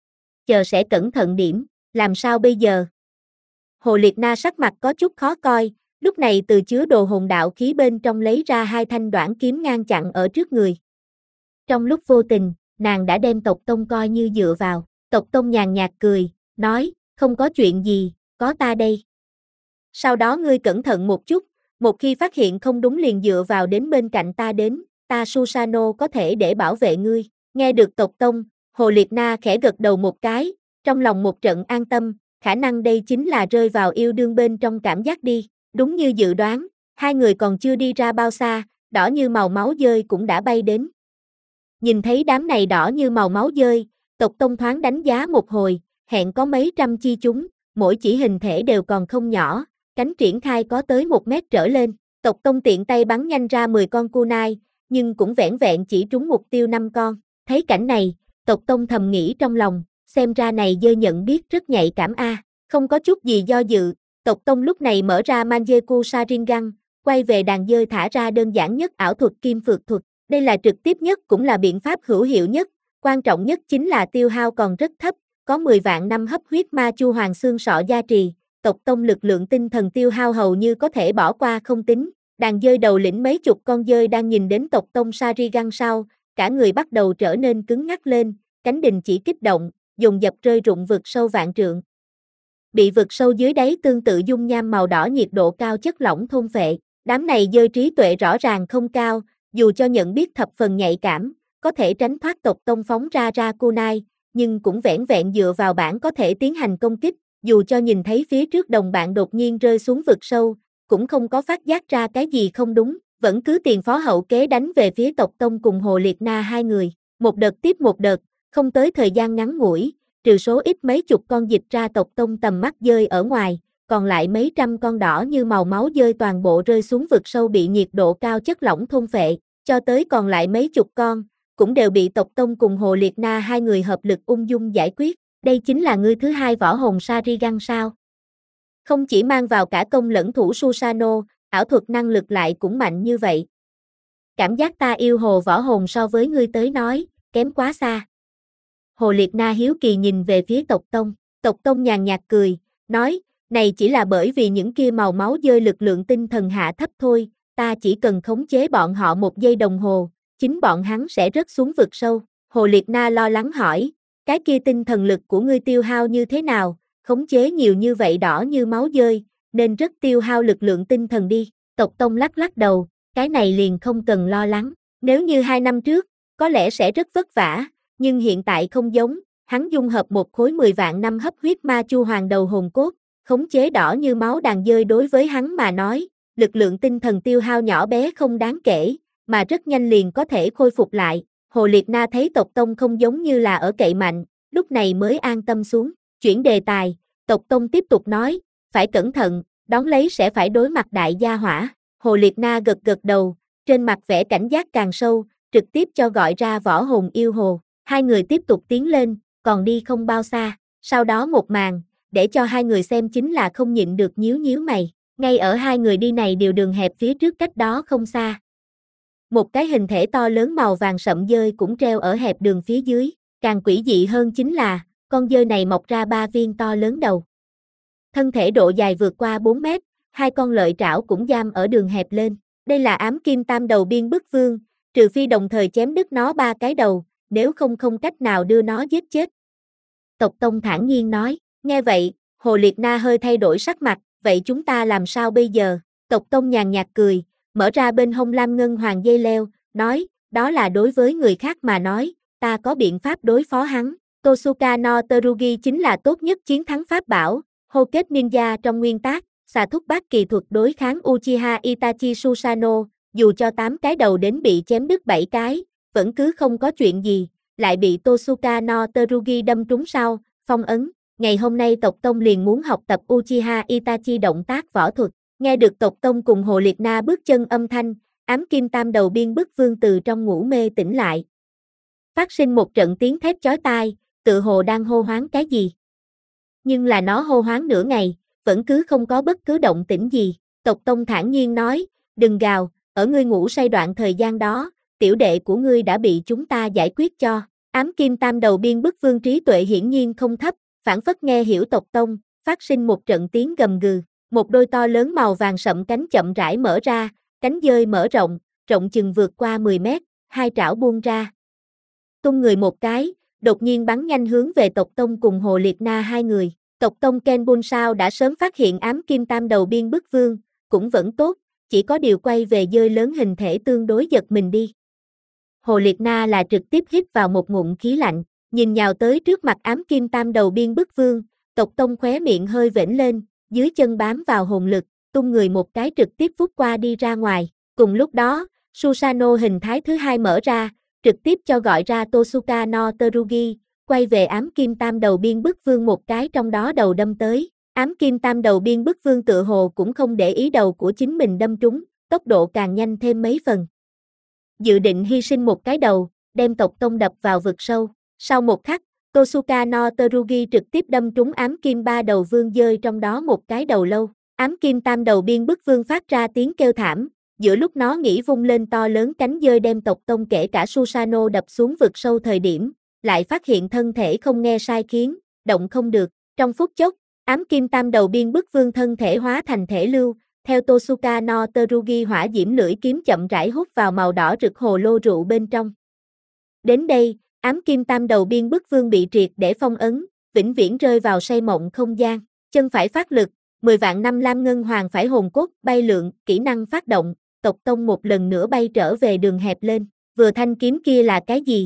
Chờ sẽ cẩn thận điểm, làm sao bây giờ? Hồ Liệt Na sắc mặt có chút khó coi, lúc này từ chứa đồ hồn đạo khí bên trong lấy ra hai thanh đoản kiếm ngăn chặn ở trước người. Trong lúc vô tình, nàng đã đem tộc tông coi như dựa vào. Tộc tông nhàn nhạt cười, nói, không có chuyện gì, có ta đây. Sau đó ngươi cẩn thận một chút, một khi phát hiện không đúng liền dựa vào đến bên cạnh ta đến, ta Susanoo có thể để bảo vệ ngươi. Nghe được tộc tông, Hồ Liệt Na khẽ gật đầu một cái, trong lòng một trận an tâm, khả năng đây chính là rơi vào yêu đương bên trong cảm giác đi. Đúng như dự đoán, hai người còn chưa đi ra bao xa, đỏ như màu máu dơi cũng đã bay đến. Nhìn thấy đám này đỏ như màu máu dơi, tộc tông thoáng đánh giá một hồi, hẹn có mấy trăm chi chúng, mỗi chỉ hình thể đều còn không nhỏ, cánh triển khai có tới một mét trở lên. Tộc tông tiện tay bắn nhanh ra mười con kunai, nhưng cũng vẻn vẹn chỉ trúng mục tiêu năm con. Thấy cảnh này, tộc tông thầm nghĩ trong lòng, xem ra này dơi nhận biết rất nhạy cảm a. Không có chút gì do dự, tộc tông lúc này mở ra Mangekyou Sharingan, quay về đàn dơi thả ra đơn giản nhất ảo thuật kim phược thuật. Đây là trực tiếp nhất cũng là biện pháp hữu hiệu nhất, quan trọng nhất chính là tiêu hao còn rất thấp, có mười vạn năm hấp huyết ma chu hoàng xương sọ gia trì, tộc tông lực lượng tinh thần tiêu hao hầu như có thể bỏ qua không tính. Đàn dơi đầu lĩnh mấy chục con dơi đang nhìn đến tộc tông Sharingan sau, cả người bắt đầu trở nên cứng ngắc lên, cánh đình chỉ kích động, dồn dập rơi rụng vực sâu vạn trượng. Bị vực sâu dưới đáy tương tự dung nham màu đỏ nhiệt độ cao chất lỏng thôn phệ, đám này dơi trí tuệ rõ ràng không cao, dù cho nhận biết thập phần nhạy cảm, có thể tránh thoát tộc tông phóng ra ra kunai, nhưng cũng vẻn vẹn dựa vào bản có thể tiến hành công kích, dù cho nhìn thấy phía trước đồng bạn đột nhiên rơi xuống vực sâu, cũng không có phát giác ra cái gì không đúng, vẫn cứ tiền phó hậu kế đánh về phía tộc tông cùng Hồ Liệt Na hai người, một đợt tiếp một đợt, không tới thời gian ngắn ngủi, trừ số ít mấy chục con dịch ra tộc tông tầm mắt dơi ở ngoài, còn lại mấy trăm con đỏ như màu máu dơi toàn bộ rơi xuống vực sâu bị nhiệt độ cao chất lỏng thôn phệ, cho tới còn lại mấy chục con, cũng đều bị tộc tông cùng Hồ Liệt Na hai người hợp lực ung dung giải quyết. Đây chính là ngươi thứ hai võ hồn Sharingan sao? Không chỉ mang vào cả công lẫn thủ Susanoo, ảo thuật năng lực lại cũng mạnh như vậy. Cảm giác ta yêu hồ võ hồn so với ngươi tới nói, kém quá xa. Hồ Liệt Na hiếu kỳ nhìn về phía tộc tông, tộc tông nhàn nhạt cười, nói, này chỉ là bởi vì những kia màu máu dơi lực lượng tinh thần hạ thấp thôi, ta chỉ cần khống chế bọn họ một giây đồng hồ, chính bọn hắn sẽ rớt xuống vực sâu. Hồ Liệt Na lo lắng hỏi, cái kia tinh thần lực của ngươi tiêu hao như thế nào, khống chế nhiều như vậy đỏ như máu dơi, nên rất tiêu hao lực lượng tinh thần đi. Tộc tông lắc lắc đầu, cái này liền không cần lo lắng, nếu như hai năm trước, có lẽ sẽ rất vất vả, nhưng hiện tại không giống, hắn dung hợp một khối mười vạn năm hấp huyết ma chu hoàng đầu hồn cốt, khống chế đỏ như máu đàn dơi đối với hắn mà nói, lực lượng tinh thần tiêu hao nhỏ bé không đáng kể, mà rất nhanh liền có thể khôi phục lại. Hồ Liệt Na thấy tộc tông không giống như là ở cậy mạnh, lúc này mới an tâm xuống, chuyển đề tài, tộc tông tiếp tục nói, phải cẩn thận, đón lấy sẽ phải đối mặt đại gia hỏa. Hồ Liệt Na gật gật đầu, trên mặt vẻ cảnh giác càng sâu, trực tiếp cho gọi ra võ hồn yêu hồ. Hai người tiếp tục tiến lên, còn đi không bao xa, sau đó một màn, để cho hai người xem chính là không nhịn được nhíu nhíu mày. Ngay ở hai người đi này điều đường hẹp phía trước cách đó không xa. Một cái hình thể to lớn màu vàng sậm dơi cũng treo ở hẹp đường phía dưới, càng quỷ dị hơn chính là, con dơi này mọc ra ba viên to lớn đầu. Thân thể độ dài vượt qua bốn mét, hai con lợi trảo cũng giam ở đường hẹp lên. Đây là ám kim tam đầu biên bức vương, trừ phi đồng thời chém đứt nó ba cái đầu, nếu không không cách nào đưa nó giết chết. Tộc tông thản nhiên nói, nghe vậy, Hồ Liệt Na hơi thay đổi sắc mặt, vậy chúng ta làm sao bây giờ? Tộc tông nhàn nhạt cười, mở ra bên hông lam ngân hoàng dây leo, nói, đó là đối với người khác mà nói, ta có biện pháp đối phó hắn. Tosuka no Terugi chính là tốt nhất chiến thắng pháp bảo, hô kết ninja trong nguyên tác, xà thúc bát kỳ thuật đối kháng Uchiha Itachi Susanoo, dù cho tám cái đầu đến bị chém đứt bảy cái, vẫn cứ không có chuyện gì, lại bị Tosuka no Terugi đâm trúng sau, phong ấn. Ngày hôm nay tộc tông liền muốn học tập Uchiha Itachi động tác võ thuật. Nghe được tộc tông cùng Hồ Liệt Na bước chân âm thanh, ám kim tam đầu biên bức vương từ trong ngủ mê tỉnh lại. Phát sinh một trận tiếng thét chói tai, tự hồ đang hô hoáng cái gì. Nhưng là nó hô hoáng nửa ngày, vẫn cứ không có bất cứ động tĩnh gì. Tộc tông thản nhiên nói, đừng gào, ở ngươi ngủ say đoạn thời gian đó, tiểu đệ của ngươi đã bị chúng ta giải quyết cho. Ám kim tam đầu biên bức vương trí tuệ hiển nhiên không thấp, phản phất nghe hiểu tộc tông, phát sinh một trận tiếng gầm gừ. Một đôi to lớn màu vàng sậm cánh chậm rãi mở ra, cánh dơi mở rộng, rộng chừng vượt qua mười mét, hai trảo buông ra. tung người một cái, đột nhiên bắn nhanh hướng về Tộc Tông cùng Hồ Liệt Na hai người. Tộc Tông Ken Bun Sao đã sớm phát hiện ám kim tam đầu biên bức vương, cũng vẫn tốt, chỉ có điều quay về dơi lớn hình thể tương đối giật mình đi. Hồ Liệt Na là trực tiếp hít vào một ngụm khí lạnh, nhìn nhào tới trước mặt ám kim tam đầu biên bức vương, Tộc Tông khóe miệng hơi vểnh lên, dưới chân bám vào hồn lực, tung người một cái trực tiếp vút qua đi ra ngoài. Cùng lúc đó, Susanoo hình thái thứ hai mở ra, trực tiếp cho gọi ra Tosuka no Terugi, quay về ám kim tam đầu biên bức vương một cái trong đó đầu đâm tới. Ám kim tam đầu biên bức vương tự hồ cũng không để ý đầu của chính mình đâm trúng, tốc độ càng nhanh thêm mấy phần. Dự định hy sinh một cái đầu, đem Tộc Tông đập vào vực sâu. Sau một khắc, Tosuka no Terugi trực tiếp đâm trúng ám kim ba đầu vương dơi trong đó một cái đầu lâu. Ám kim tam đầu biên bức vương phát ra tiếng kêu thảm, giữa lúc nó nghĩ vung lên to lớn cánh dơi đem Tộc Tông kể cả Susanoo đập xuống vực sâu thời điểm, lại phát hiện thân thể không nghe sai khiến, động không được. Trong phút chốc, ám kim tam đầu biên bức vương thân thể hóa thành thể lưu, theo Tosuka no Terugi hỏa diễm lưỡi kiếm chậm rãi hút vào màu đỏ rực hồ lô rượu bên trong. Đến đây, ám kim tam đầu biên bức vương bị triệt để phong ấn, vĩnh viễn rơi vào say mộng không gian. Chân phải phát lực, mười vạn năm lam ngân hoàng phải hồn cốt bay lượn, kỹ năng phát động, Tộc Tông một lần nữa bay trở về đường hẹp lên. Vừa thanh kiếm kia là cái gì?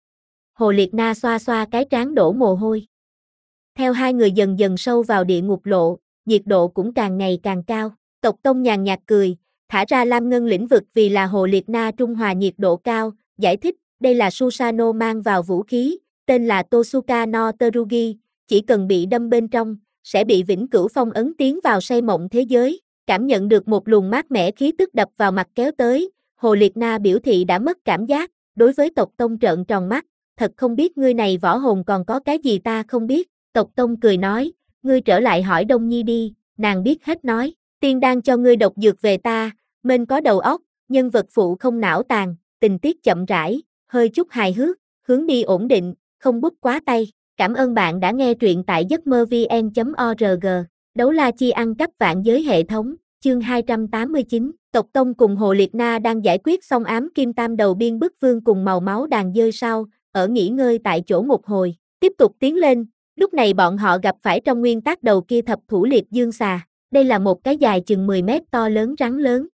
Hồ Liệt Na xoa xoa cái trán đổ mồ hôi. Theo hai người dần dần sâu vào địa ngục lộ, nhiệt độ cũng càng ngày càng cao. Tộc Tông nhàn nhạt cười, thả ra lam ngân lĩnh vực vì là Hồ Liệt Na trung hòa nhiệt độ cao, giải thích, đây là Susanoo mang vào vũ khí, tên là Tosuka no Terugi, chỉ cần bị đâm bên trong, sẽ bị vĩnh cửu phong ấn tiến vào say mộng thế giới. Cảm nhận được một luồng mát mẻ khí tức đập vào mặt kéo tới, Hồ Liệt Na biểu thị đã mất cảm giác, đối với Tộc Tông trợn tròn mắt, thật không biết ngươi này võ hồn còn có cái gì ta không biết. Tộc Tông cười nói, ngươi trở lại hỏi Đông Nhi đi, nàng biết hết nói, tiên đang cho ngươi độc dược về ta, mênh có đầu óc, nhân vật phụ không não tàn, tình tiết chậm rãi, hơi chút hài hước, hướng đi ổn định, không bút quá tay. Cảm ơn bạn đã nghe truyện tại giấc mơ vn chấm org. Đấu la chi ăn cắp vạn giới hệ thống, chương hai trăm tám mươi chín, Tộc Tông cùng Hồ Liệt Na đang giải quyết xong ám kim tam đầu biên bức vương cùng màu máu đàn dơi sau, ở nghỉ ngơi tại chỗ một hồi, tiếp tục tiến lên, lúc này bọn họ gặp phải trong nguyên tắc đầu kia thập thủ liệt dương xà, đây là một cái dài chừng mười mét to lớn rắn lớn.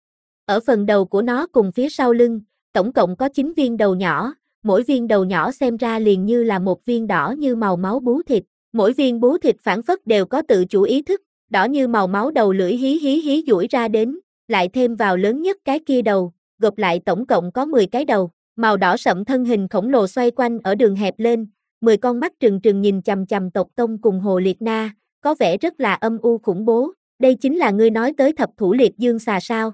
Ở phần đầu của nó cùng phía sau lưng, tổng cộng có chín viên đầu nhỏ, mỗi viên đầu nhỏ xem ra liền như là một viên đỏ như màu máu bú thịt. Mỗi viên bú thịt phản phất đều có tự chủ ý thức, đỏ như màu máu đầu lưỡi hí hí hí duỗi ra đến, lại thêm vào lớn nhất cái kia đầu, gộp lại tổng cộng có mười cái đầu, màu đỏ sậm thân hình khổng lồ xoay quanh ở đường hẹp lên, mười con mắt trừng trừng nhìn chằm chằm Tộc Tông cùng Hồ Liệt Na, có vẻ rất là âm u khủng bố, đây chính là ngươi nói tới thập thủ liệt dương xà sao?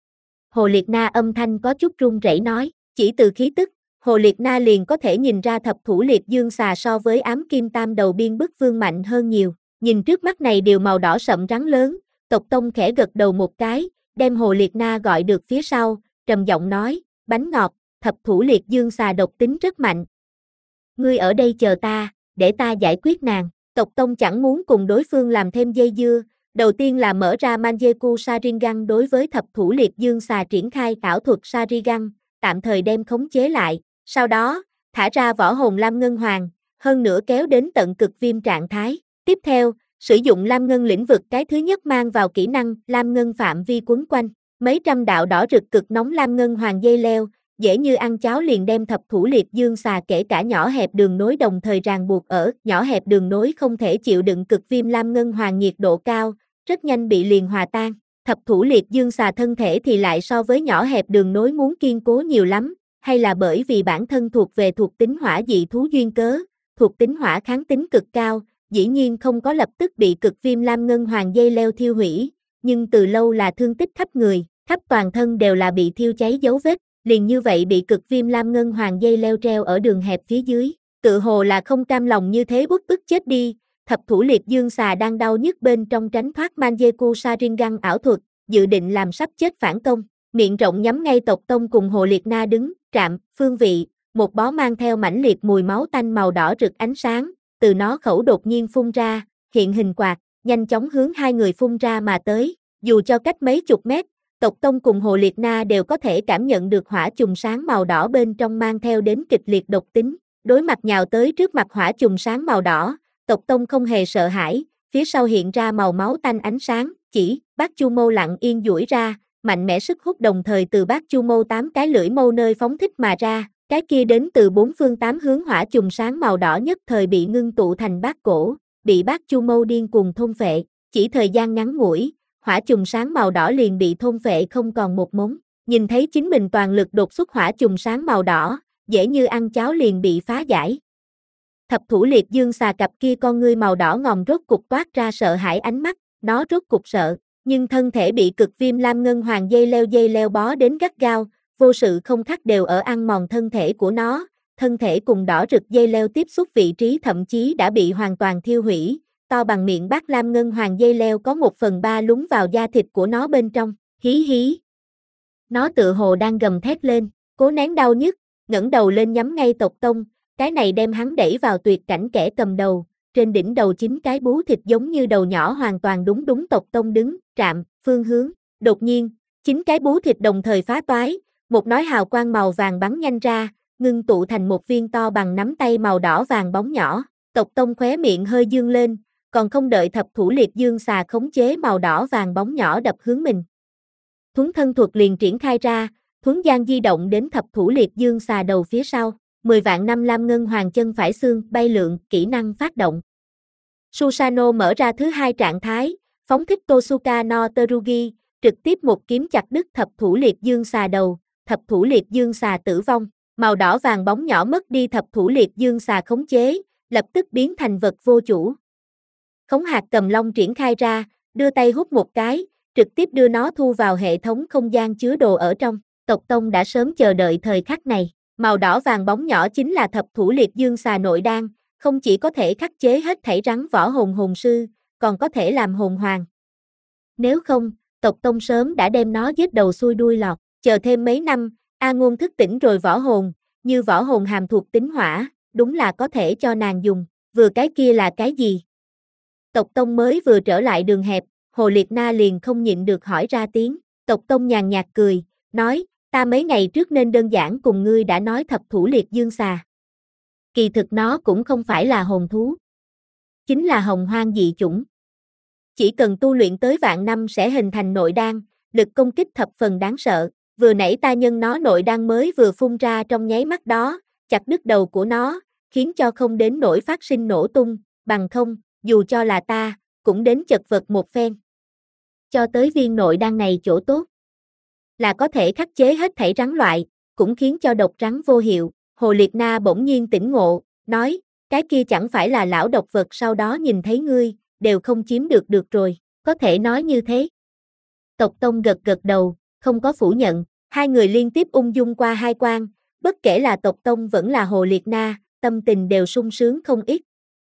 Hồ Liệt Na âm thanh có chút run rẩy nói, chỉ từ khí tức, Hồ Liệt Na liền có thể nhìn ra thập thủ liệt dương xà so với ám kim tam đầu biên bức vương mạnh hơn nhiều. Nhìn trước mắt này đều màu đỏ sậm rắn lớn, Tộc Tông khẽ gật đầu một cái, đem Hồ Liệt Na gọi được phía sau, trầm giọng nói, bánh ngọt, thập thủ liệt dương xà độc tính rất mạnh. Ngươi ở đây chờ ta, để ta giải quyết nàng. Tộc Tông chẳng muốn cùng đối phương làm thêm dây dưa, đầu tiên là mở ra Mangekyou Sharingan đối với thập thủ liệt dương xà triển khai ảo thuật Sharingan, tạm thời đem khống chế lại. Sau đó, thả ra võ hồn Lam Ngân Hoàng, hơn nữa kéo đến tận cực viêm trạng thái. Tiếp theo, sử dụng Lam Ngân lĩnh vực cái thứ nhất mang vào kỹ năng Lam Ngân phạm vi quấn quanh. Mấy trăm đạo đỏ rực cực nóng Lam Ngân Hoàng dây leo, dễ như ăn cháo liền đem thập thủ liệt dương xà kể cả nhỏ hẹp đường nối đồng thời ràng buộc ở. Nhỏ hẹp đường nối không thể chịu đựng cực viêm Lam Ngân Hoàng nhiệt độ cao, rất nhanh bị liền hòa tan. Thập thủ liệt dương xà thân thể thì lại so với nhỏ hẹp đường nối muốn kiên cố nhiều lắm. Hay là bởi vì bản thân thuộc về thuộc tính hỏa dị thú duyên cớ, thuộc tính hỏa kháng tính cực cao, dĩ nhiên không có lập tức bị cực viêm Lam Ngân Hoàng dây leo thiêu hủy, nhưng từ lâu là thương tích khắp người, khắp toàn thân đều là bị thiêu cháy dấu vết, liền như vậy bị cực viêm Lam Ngân Hoàng dây leo treo ở đường hẹp phía dưới, tự hồ là không cam lòng như thế bức bức chết đi. Thập thủ liệt dương xà đang đau nhức bên trong tránh thoát Mangekyou Sharingan ảo thuật, dự định làm sắp chết phản công, miệng rộng nhắm ngay Tộc Tông cùng Hồ Liệt Na đứng, trạm, phương vị, một bó mang theo mãnh liệt mùi máu tanh màu đỏ rực ánh sáng, từ nó khẩu đột nhiên phun ra, hiện hình quạt, nhanh chóng hướng hai người phun ra mà tới, dù cho cách mấy chục mét, Tộc Tông cùng Hồ Liệt Na đều có thể cảm nhận được hỏa chùm sáng màu đỏ bên trong mang theo đến kịch liệt độc tính, đối mặt nhào tới trước mặt hỏa chùm sáng màu đỏ, Tộc Tông không hề sợ hãi, phía sau hiện ra màu máu tanh ánh sáng, chỉ, bát chu mâu lặng yên duỗi ra, mạnh mẽ sức hút đồng thời từ bát chu mâu tám cái lưỡi mâu nơi phóng thích mà ra, cái kia đến từ bốn phương tám hướng hỏa chùm sáng màu đỏ nhất thời bị ngưng tụ thành bát cổ, bị bát chu mâu điên cuồng thôn phệ, chỉ thời gian ngắn ngủi, hỏa chùm sáng màu đỏ liền bị thôn phệ không còn một mống, nhìn thấy chính mình toàn lực đột xuất hỏa chùm sáng màu đỏ, dễ như ăn cháo liền bị phá giải. Thập thủ liệt dương xà cặp kia con ngươi màu đỏ ngòm rốt cục toát ra sợ hãi ánh mắt, nó rốt cục sợ, nhưng thân thể bị cực viêm lam ngân hoàng dây leo dây leo bó đến gắt gao, vô sự không khắc đều ở ăn mòn thân thể của nó, thân thể cùng đỏ rực dây leo tiếp xúc vị trí thậm chí đã bị hoàn toàn thiêu hủy, to bằng miệng bát lam ngân hoàng dây leo có một phần ba lún vào da thịt của nó bên trong, hí hí. Nó tựa hồ đang gầm thét lên, cố nén đau nhức, ngẩng đầu lên nhắm ngay Tộc Tông, cái này đem hắn đẩy vào tuyệt cảnh kẻ cầm đầu, trên đỉnh đầu chín cái bú thịt giống như đầu nhỏ hoàn toàn đúng đúng Tộc Tông đứng, trạm, phương hướng, đột nhiên, chín cái bú thịt đồng thời phá toái, một nói hào quang màu vàng bắn nhanh ra, ngưng tụ thành một viên to bằng nắm tay màu đỏ vàng bóng nhỏ, Tộc Tông khóe miệng hơi dương lên, còn không đợi thập thủ liệt dương xà khống chế màu đỏ vàng bóng nhỏ đập hướng mình. Thuấn thân thuật liền triển khai ra, thuấn gian di động đến thập thủ liệt dương xà đầu phía sau, mười vạn năm lam ngân hoàng chân phải xương bay lượn, kỹ năng phát động. Susanoo mở ra thứ hai trạng thái, phóng thích Tosuka no Terugi, trực tiếp một kiếm chặt đứt thập thủ liệt dương xà đầu, thập thủ liệt dương xà tử vong, màu đỏ vàng bóng nhỏ mất đi thập thủ liệt dương xà khống chế, lập tức biến thành vật vô chủ. Khống hạt cầm long triển khai ra, đưa tay hút một cái, trực tiếp đưa nó thu vào hệ thống không gian chứa đồ ở trong. Tộc Tông đã sớm chờ đợi thời khắc này, màu đỏ vàng bóng nhỏ chính là thập thủ liệt dương xà nội đan, không chỉ có thể khắc chế hết thảy rắn võ hồn hồn sư, còn có thể làm hồn hoàng. Nếu không, Tộc Tông sớm đã đem nó giết đầu xuôi đuôi lọt, chờ thêm mấy năm, A Ngôn thức tỉnh rồi võ hồn, như võ hồn hàm thuộc tính hỏa, đúng là có thể cho nàng dùng, vừa cái kia là cái gì? Tộc Tông mới vừa trở lại đường hẹp, Hồ Liệt Na liền không nhịn được hỏi ra tiếng, Tộc Tông nhàn nhạt cười, nói, ta mấy ngày trước nên đơn giản cùng ngươi đã nói thập thủ liệt dương xà. Kỳ thực nó cũng không phải là hồn thú, chính là hồng hoang dị chủng. Chỉ cần tu luyện tới vạn năm sẽ hình thành nội đan, lực công kích thập phần đáng sợ, vừa nãy ta nhân nó nội đan mới vừa phun ra trong nháy mắt đó, chặt đứt đầu của nó, khiến cho không đến nỗi phát sinh nổ tung, bằng không, dù cho là ta, cũng đến chật vật một phen. Cho tới viên nội đan này chỗ tốt, là có thể khắc chế hết thảy rắn loại, cũng khiến cho độc rắn vô hiệu. Hồ Liệt Na bỗng nhiên tỉnh ngộ, nói, cái kia chẳng phải là lão độc vật sau đó nhìn thấy ngươi, đều không chiếm được được rồi, có thể nói như thế. Tộc Tông gật gật đầu, không có phủ nhận, hai người liên tiếp ung dung qua hai quan, bất kể là Tộc Tông vẫn là Hồ Liệt Na, tâm tình đều sung sướng không ít.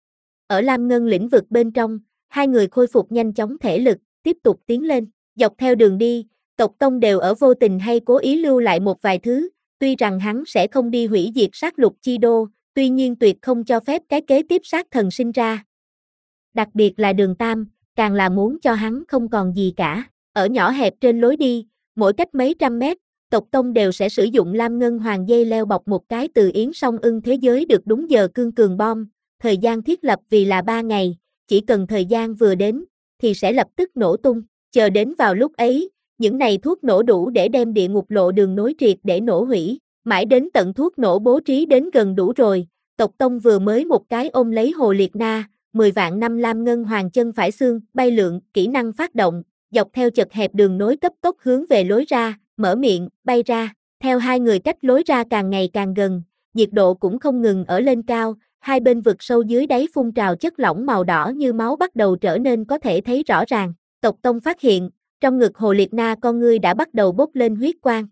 Ở Lam Ngân lĩnh vực bên trong, hai người khôi phục nhanh chóng thể lực, tiếp tục tiến lên, dọc theo đường đi, Tộc Tông đều ở vô tình hay cố ý lưu lại một vài thứ, tuy rằng hắn sẽ không đi hủy diệt sát lục chi đô, tuy nhiên tuyệt không cho phép cái kế tiếp sát thần sinh ra. Đặc biệt là đường Tam, càng là muốn cho hắn không còn gì cả, ở nhỏ hẹp trên lối đi, mỗi cách mấy trăm mét, Tộc Tông đều sẽ sử dụng lam ngân hoàng dây leo bọc một cái từ yến song ưng thế giới được đúng giờ cương cường bom, thời gian thiết lập vì là ba ngày, chỉ cần thời gian vừa đến, thì sẽ lập tức nổ tung, chờ đến vào lúc ấy, những này thuốc nổ đủ để đem địa ngục lộ đường nối triệt để nổ hủy, mãi đến tận thuốc nổ bố trí đến gần đủ rồi, Tộc Tông vừa mới một cái ôm lấy Hồ Liệt Na, mười vạn năm lam ngân hoàng chân phải xương, bay lượn, kỹ năng phát động, dọc theo chật hẹp đường nối cấp tốc hướng về lối ra, mở miệng, bay ra, theo hai người cách lối ra càng ngày càng gần, nhiệt độ cũng không ngừng ở lên cao, hai bên vực sâu dưới đáy phun trào chất lỏng màu đỏ như máu bắt đầu trở nên có thể thấy rõ ràng, Tộc Tông phát hiện, trong ngực Hồ Liệt Na con ngươi đã bắt đầu bốc lên huyết quang.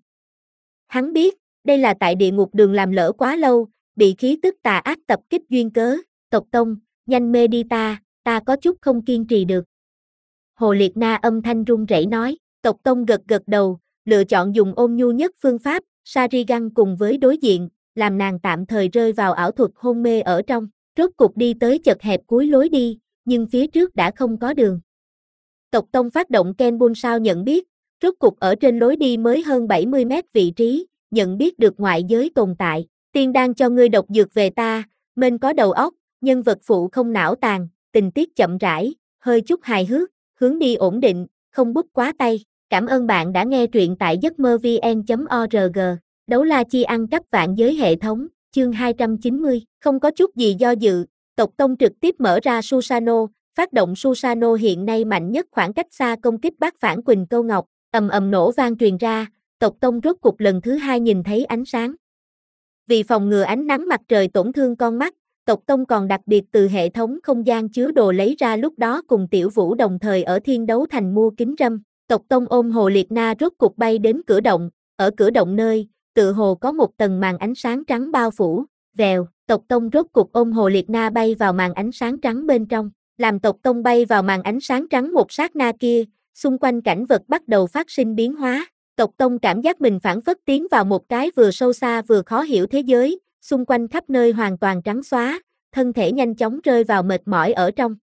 Hắn biết, đây là tại địa ngục đường làm lỡ quá lâu, bị khí tức tà ác tập kích duyên cớ, Tộc Tông, nhanh mê đi ta, ta có chút không kiên trì được. Hồ Liệt Na âm thanh run rẩy nói, Tộc Tông gật gật đầu, lựa chọn dùng ôn nhu nhất phương pháp, Sharingan cùng với đối diện, làm nàng tạm thời rơi vào ảo thuật hôn mê ở trong, rốt cục đi tới chật hẹp cuối lối đi, nhưng phía trước đã không có đường. Tộc Tông phát động Ken Bun sao nhận biết, Rốt cục ở trên lối đi mới hơn bảy mươi mét vị trí, nhận biết được ngoại giới tồn tại. Tiên đang cho ngươi độc dược về ta, Mên có đầu óc, nhân vật phụ không não tàn, tình tiết chậm rãi, hơi chút hài hước, hướng đi ổn định, không bút quá tay. Cảm ơn bạn đã nghe truyện tại giấc mơ vn chấm org. Đấu la chi ăn cắp vạn giới hệ thống, chương hai trăm chín mươi. Không có chút gì do dự, tộc tông trực tiếp mở ra Susano, phát động Susano hiện nay mạnh nhất khoảng cách xa công kích bác phản Quỳnh Câu Ngọc, ầm ầm nổ vang truyền ra, tộc tông rốt cục lần thứ hai nhìn thấy ánh sáng. Vì phòng ngừa ánh nắng mặt trời tổn thương con mắt, tộc tông còn đặc biệt từ hệ thống không gian chứa đồ lấy ra lúc đó cùng Tiểu Vũ đồng thời ở Thiên Đấu Thành mua kính râm. Tộc tông ôm Hồ Liệt Na rốt cục bay đến cửa động, ở cửa động nơi, tự hồ có một tầng màn ánh sáng trắng bao phủ, vèo, tộc tông rốt cục ôm Hồ Liệt Na bay vào màn ánh sáng trắng bên trong, làm tộc tông bay vào màn ánh sáng trắng một sát na kia, xung quanh cảnh vật bắt đầu phát sinh biến hóa, tộc tông cảm giác mình phản phất tiến vào một cái vừa sâu xa vừa khó hiểu thế giới, xung quanh khắp nơi hoàn toàn trắng xóa, thân thể nhanh chóng rơi vào mệt mỏi ở trong.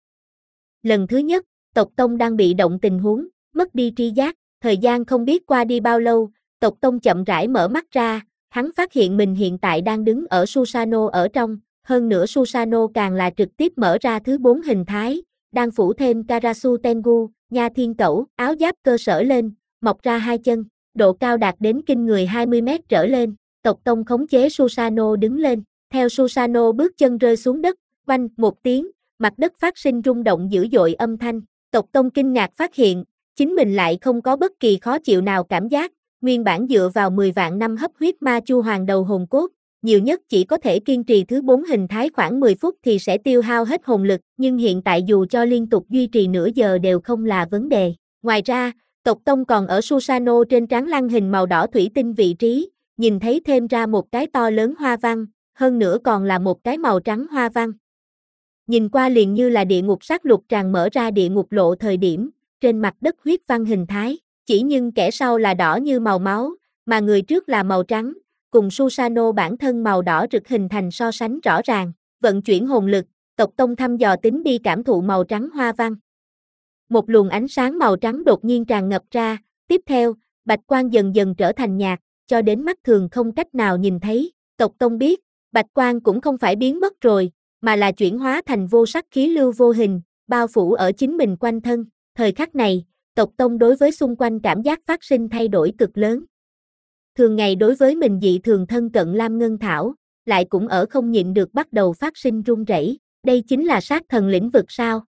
Lần thứ nhất, tộc tông đang bị động tình huống, mất đi tri giác, thời gian không biết qua đi bao lâu, tộc tông chậm rãi mở mắt ra, hắn phát hiện mình hiện tại đang đứng ở Susano ở trong, hơn nữa Susano càng là trực tiếp mở ra thứ bốn hình thái, đang phủ thêm Karasu Tengu, Nha Thiên Cẩu, áo giáp cơ sở lên, mọc ra hai chân, độ cao đạt đến kinh người hai mươi mét trở lên, tộc tông khống chế Susano đứng lên, theo Susano bước chân rơi xuống đất, oanh một tiếng, mặt đất phát sinh rung động dữ dội âm thanh, tộc tông kinh ngạc phát hiện, chính mình lại không có bất kỳ khó chịu nào cảm giác, nguyên bản dựa vào mười vạn năm hấp huyết ma chu hoàng đầu hồn cốt, nhiều nhất chỉ có thể kiên trì thứ bốn hình thái khoảng mười phút thì sẽ tiêu hao hết hồn lực, nhưng hiện tại dù cho liên tục duy trì nửa giờ đều không là vấn đề. Ngoài ra, tộc tông còn ở Susano trên trán lăng hình màu đỏ thủy tinh vị trí, nhìn thấy thêm ra một cái to lớn hoa văn, hơn nữa còn là một cái màu trắng hoa văn. Nhìn qua liền như là địa ngục sát lục tràn mở ra địa ngục lộ thời điểm, trên mặt đất huyết văn hình thái, chỉ nhưng kẻ sau là đỏ như màu máu, mà người trước là màu trắng, cùng Susano bản thân màu đỏ rực hình thành so sánh rõ ràng, vận chuyển hồn lực, tộc tông thăm dò tính đi cảm thụ màu trắng hoa văn. Một luồng ánh sáng màu trắng đột nhiên tràn ngập ra, tiếp theo, bạch quang dần dần trở thành nhạt, cho đến mắt thường không cách nào nhìn thấy, tộc tông biết, bạch quang cũng không phải biến mất rồi, mà là chuyển hóa thành vô sắc khí lưu vô hình, bao phủ ở chính mình quanh thân, thời khắc này, tộc tông đối với xung quanh cảm giác phát sinh thay đổi cực lớn. Thường ngày đối với mình dị thường thân cận Lam Ngân Thảo, lại cũng ở không nhịn được bắt đầu phát sinh run rẩy, đây chính là sát thần lĩnh vực sao?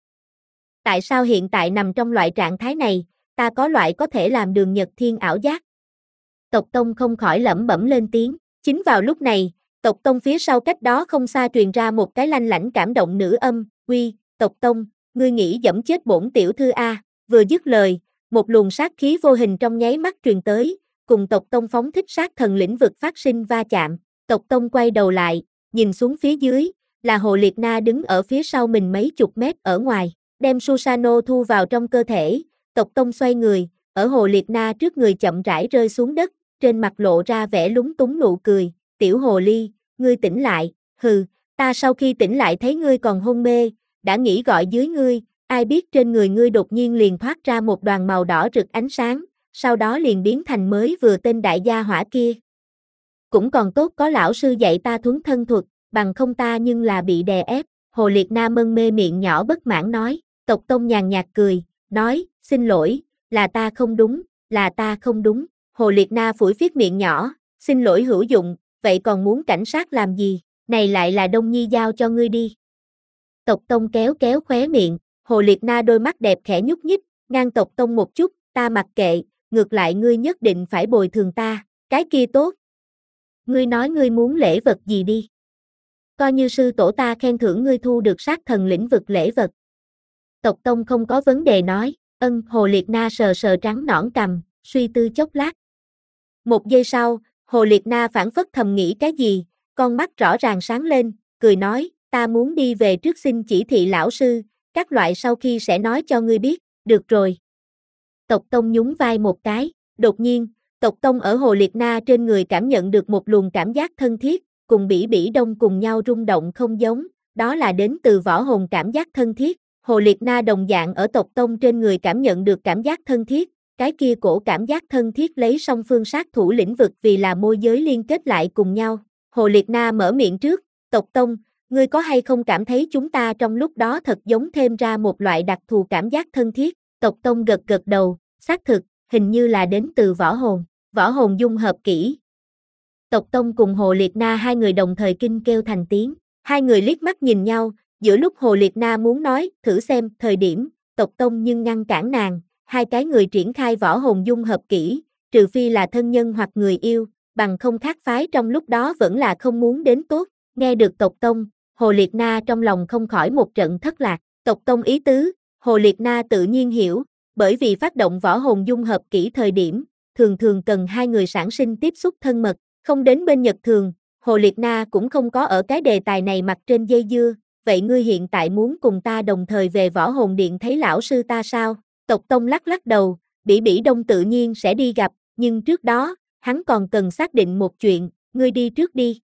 Tại sao hiện tại nằm trong loại trạng thái này, ta có loại có thể làm đường nhật thiên ảo giác? Tộc tông không khỏi lẩm bẩm lên tiếng, chính vào lúc này, tộc tông phía sau cách đó không xa truyền ra một cái lanh lảnh cảm động nữ âm, uy, tộc tông, ngươi nghĩ dẫm chết bổn tiểu thư a? Vừa dứt lời, một luồng sát khí vô hình trong nháy mắt truyền tới, cùng tộc tông phóng thích sát thần lĩnh vực phát sinh va chạm, tộc tông quay đầu lại, nhìn xuống phía dưới, là Hồ Liệt Na đứng ở phía sau mình mấy chục mét ở ngoài, đem Susano thu vào trong cơ thể, tộc tông xoay người, ở Hồ Liệt Na trước người chậm rãi rơi xuống đất, trên mặt lộ ra vẻ lúng túng nụ cười, tiểu hồ ly, ngươi tỉnh lại, hừ, ta sau khi tỉnh lại thấy ngươi còn hôn mê, đã nghĩ gọi dưới ngươi, ai biết trên người ngươi đột nhiên liền thoát ra một đoàn màu đỏ rực ánh sáng, sau đó liền biến thành mới vừa tên đại gia hỏa kia. Cũng còn tốt có lão sư dạy ta thuấn thân thuật, bằng không ta nhưng là bị đè ép, Hồ Liệt Na mân mê miệng nhỏ bất mãn nói, tộc tông nhàn nhạt cười, nói, xin lỗi, là ta không đúng, là ta không đúng, Hồ Liệt Na phủi phiết miệng nhỏ, xin lỗi hữu dụng, vậy còn muốn cảnh sát làm gì, này lại là Đông Nhi giao cho ngươi đi. Tộc tông kéo kéo khóe miệng, Hồ Liệt Na đôi mắt đẹp khẽ nhúc nhích, ngang tộc tông một chút, ta mặc kệ, ngược lại ngươi nhất định phải bồi thường ta, cái kia tốt. Ngươi nói ngươi muốn lễ vật gì đi. Coi như sư tổ ta khen thưởng ngươi thu được sát thần lĩnh vực lễ vật. Tộc tông không có vấn đề nói, ân, Hồ Liệt Na sờ sờ trắng nõn cằm, suy tư chốc lát. Một giây sau, Hồ Liệt Na phản phất thầm nghĩ cái gì, con mắt rõ ràng sáng lên, cười nói, ta muốn đi về trước xin chỉ thị lão sư, các loại sau khi sẽ nói cho ngươi biết, được rồi. Tộc tông nhún vai một cái, đột nhiên, tộc tông ở Hồ Liệt Na trên người cảm nhận được một luồng cảm giác thân thiết, cùng bỉ bỉ đông cùng nhau rung động không giống, đó là đến từ võ hồn cảm giác thân thiết. Hồ Liệt Na đồng dạng ở tộc tông trên người cảm nhận được cảm giác thân thiết, cái kia cổ cảm giác thân thiết lấy song phương sát thủ lĩnh vực vì là môi giới liên kết lại cùng nhau. Hồ Liệt Na mở miệng trước, tộc tông, ngươi có hay không cảm thấy chúng ta trong lúc đó thật giống thêm ra một loại đặc thù cảm giác thân thiết? Tộc tông gật gật đầu, xác thực, hình như là đến từ võ hồn, võ hồn dung hợp kỹ. Tộc tông cùng Hồ Liệt Na hai người đồng thời kinh kêu thành tiếng, hai người liếc mắt nhìn nhau, giữa lúc Hồ Liệt Na muốn nói, thử xem, thời điểm, tộc tông nhưng ngăn cản nàng, hai cái người triển khai võ hồn dung hợp kỹ, trừ phi là thân nhân hoặc người yêu, bằng không khác phái trong lúc đó vẫn là không muốn đến tốt. Nghe được tộc tông, Hồ Liệt Na trong lòng không khỏi một trận thất lạc, tộc tông ý tứ, Hồ Liệt Na tự nhiên hiểu, bởi vì phát động võ hồn dung hợp kỹ thời điểm, thường thường cần hai người sản sinh tiếp xúc thân mật, không đến bên Nhật Thường, Hồ Liệt Na cũng không có ở cái đề tài này mặt trên dây dưa, vậy ngươi hiện tại muốn cùng ta đồng thời về võ hồn điện thấy lão sư ta sao? Tộc tông lắc lắc đầu, Bỉ Bỉ Đông tự nhiên sẽ đi gặp, nhưng trước đó, hắn còn cần xác định một chuyện, ngươi đi trước đi.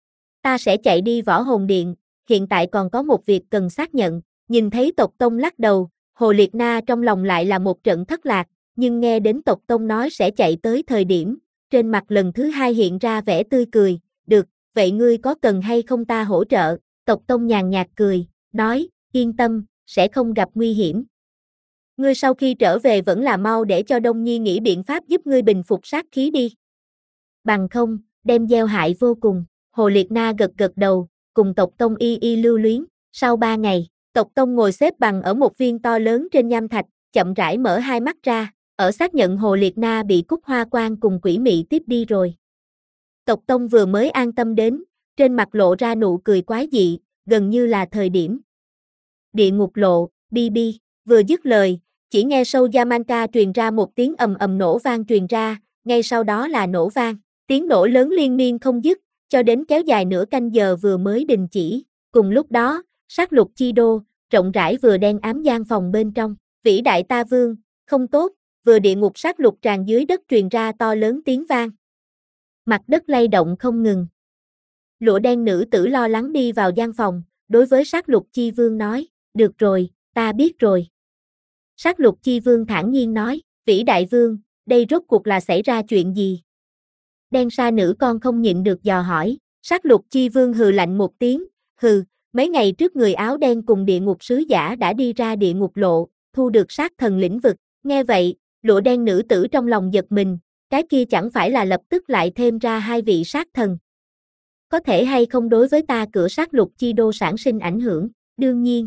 Ta sẽ chạy đi võ hồn điện, hiện tại còn có một việc cần xác nhận, nhìn thấy tộc tông lắc đầu, Hồ Liệt Na trong lòng lại là một trận thất lạc, nhưng nghe đến tộc tông nói sẽ chạy tới thời điểm, trên mặt lần thứ hai hiện ra vẻ tươi cười, được, vậy ngươi có cần hay không ta hỗ trợ? Tộc tông nhàn nhạt cười, nói, yên tâm, sẽ không gặp nguy hiểm. Ngươi sau khi trở về vẫn là mau để cho Đông Nhi nghĩ biện pháp giúp ngươi bình phục sát khí đi. Bằng không, đem gieo hại vô cùng. Hồ Liệt Na gật gật đầu, cùng tộc tông y y lưu luyến. Sau ba ngày, tộc tông ngồi xếp bằng ở một viên to lớn trên nham thạch, chậm rãi mở hai mắt ra, ở xác nhận Hồ Liệt Na bị Cúc Hoa Quan cùng quỷ mị tiếp đi rồi. Tộc tông vừa mới an tâm đến, trên mặt lộ ra nụ cười quái dị, gần như là thời điểm. Địa ngục lộ, bi bi, vừa dứt lời, chỉ nghe sâu Yamanka truyền ra một tiếng ầm ầm nổ vang truyền ra, ngay sau đó là nổ vang, tiếng nổ lớn liên miên không dứt, cho đến kéo dài nửa canh giờ vừa mới đình chỉ. Cùng lúc đó, sát lục chi đô, rộng rãi vừa đen ám gian phòng bên trong, vĩ đại ta vương, không tốt, vừa địa ngục sát lục tràn dưới đất truyền ra to lớn tiếng vang. Mặt đất lay động không ngừng. Lụa đen nữ tử lo lắng đi vào gian phòng, đối với sát lục chi vương nói, được rồi, ta biết rồi. Sát lục chi vương thản nhiên nói, vĩ đại vương, đây rốt cuộc là xảy ra chuyện gì? Đen sa nữ con không nhịn được dò hỏi, sát lục chi vương hừ lạnh một tiếng, hừ, mấy ngày trước người áo đen cùng địa ngục sứ giả đã đi ra địa ngục lộ, thu được sát thần lĩnh vực, nghe vậy, lụa đen nữ tử trong lòng giật mình, cái kia chẳng phải là lập tức lại thêm ra hai vị sát thần. Có thể hay không đối với ta cửa sát lục chi đô sản sinh ảnh hưởng, đương nhiên.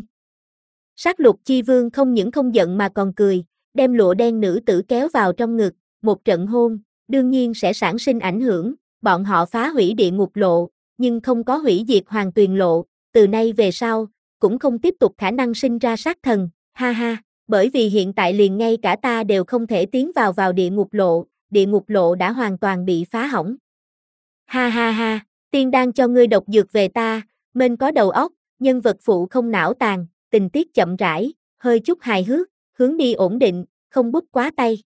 Sát lục chi vương không những không giận mà còn cười, đem lụa đen nữ tử kéo vào trong ngực, một trận hôn, đương nhiên sẽ sản sinh ảnh hưởng, bọn họ phá hủy địa ngục lộ, nhưng không có hủy diệt hoàng tuyền lộ, từ nay về sau, cũng không tiếp tục khả năng sinh ra sát thần, ha ha, bởi vì hiện tại liền ngay cả ta đều không thể tiến vào vào địa ngục lộ, địa ngục lộ đã hoàn toàn bị phá hỏng. Ha ha ha, tiên đang cho ngươi độc dược về ta, mênh có đầu óc, nhân vật phụ không não tàn, tình tiết chậm rãi, hơi chút hài hước, hướng đi ổn định, không bút quá tay.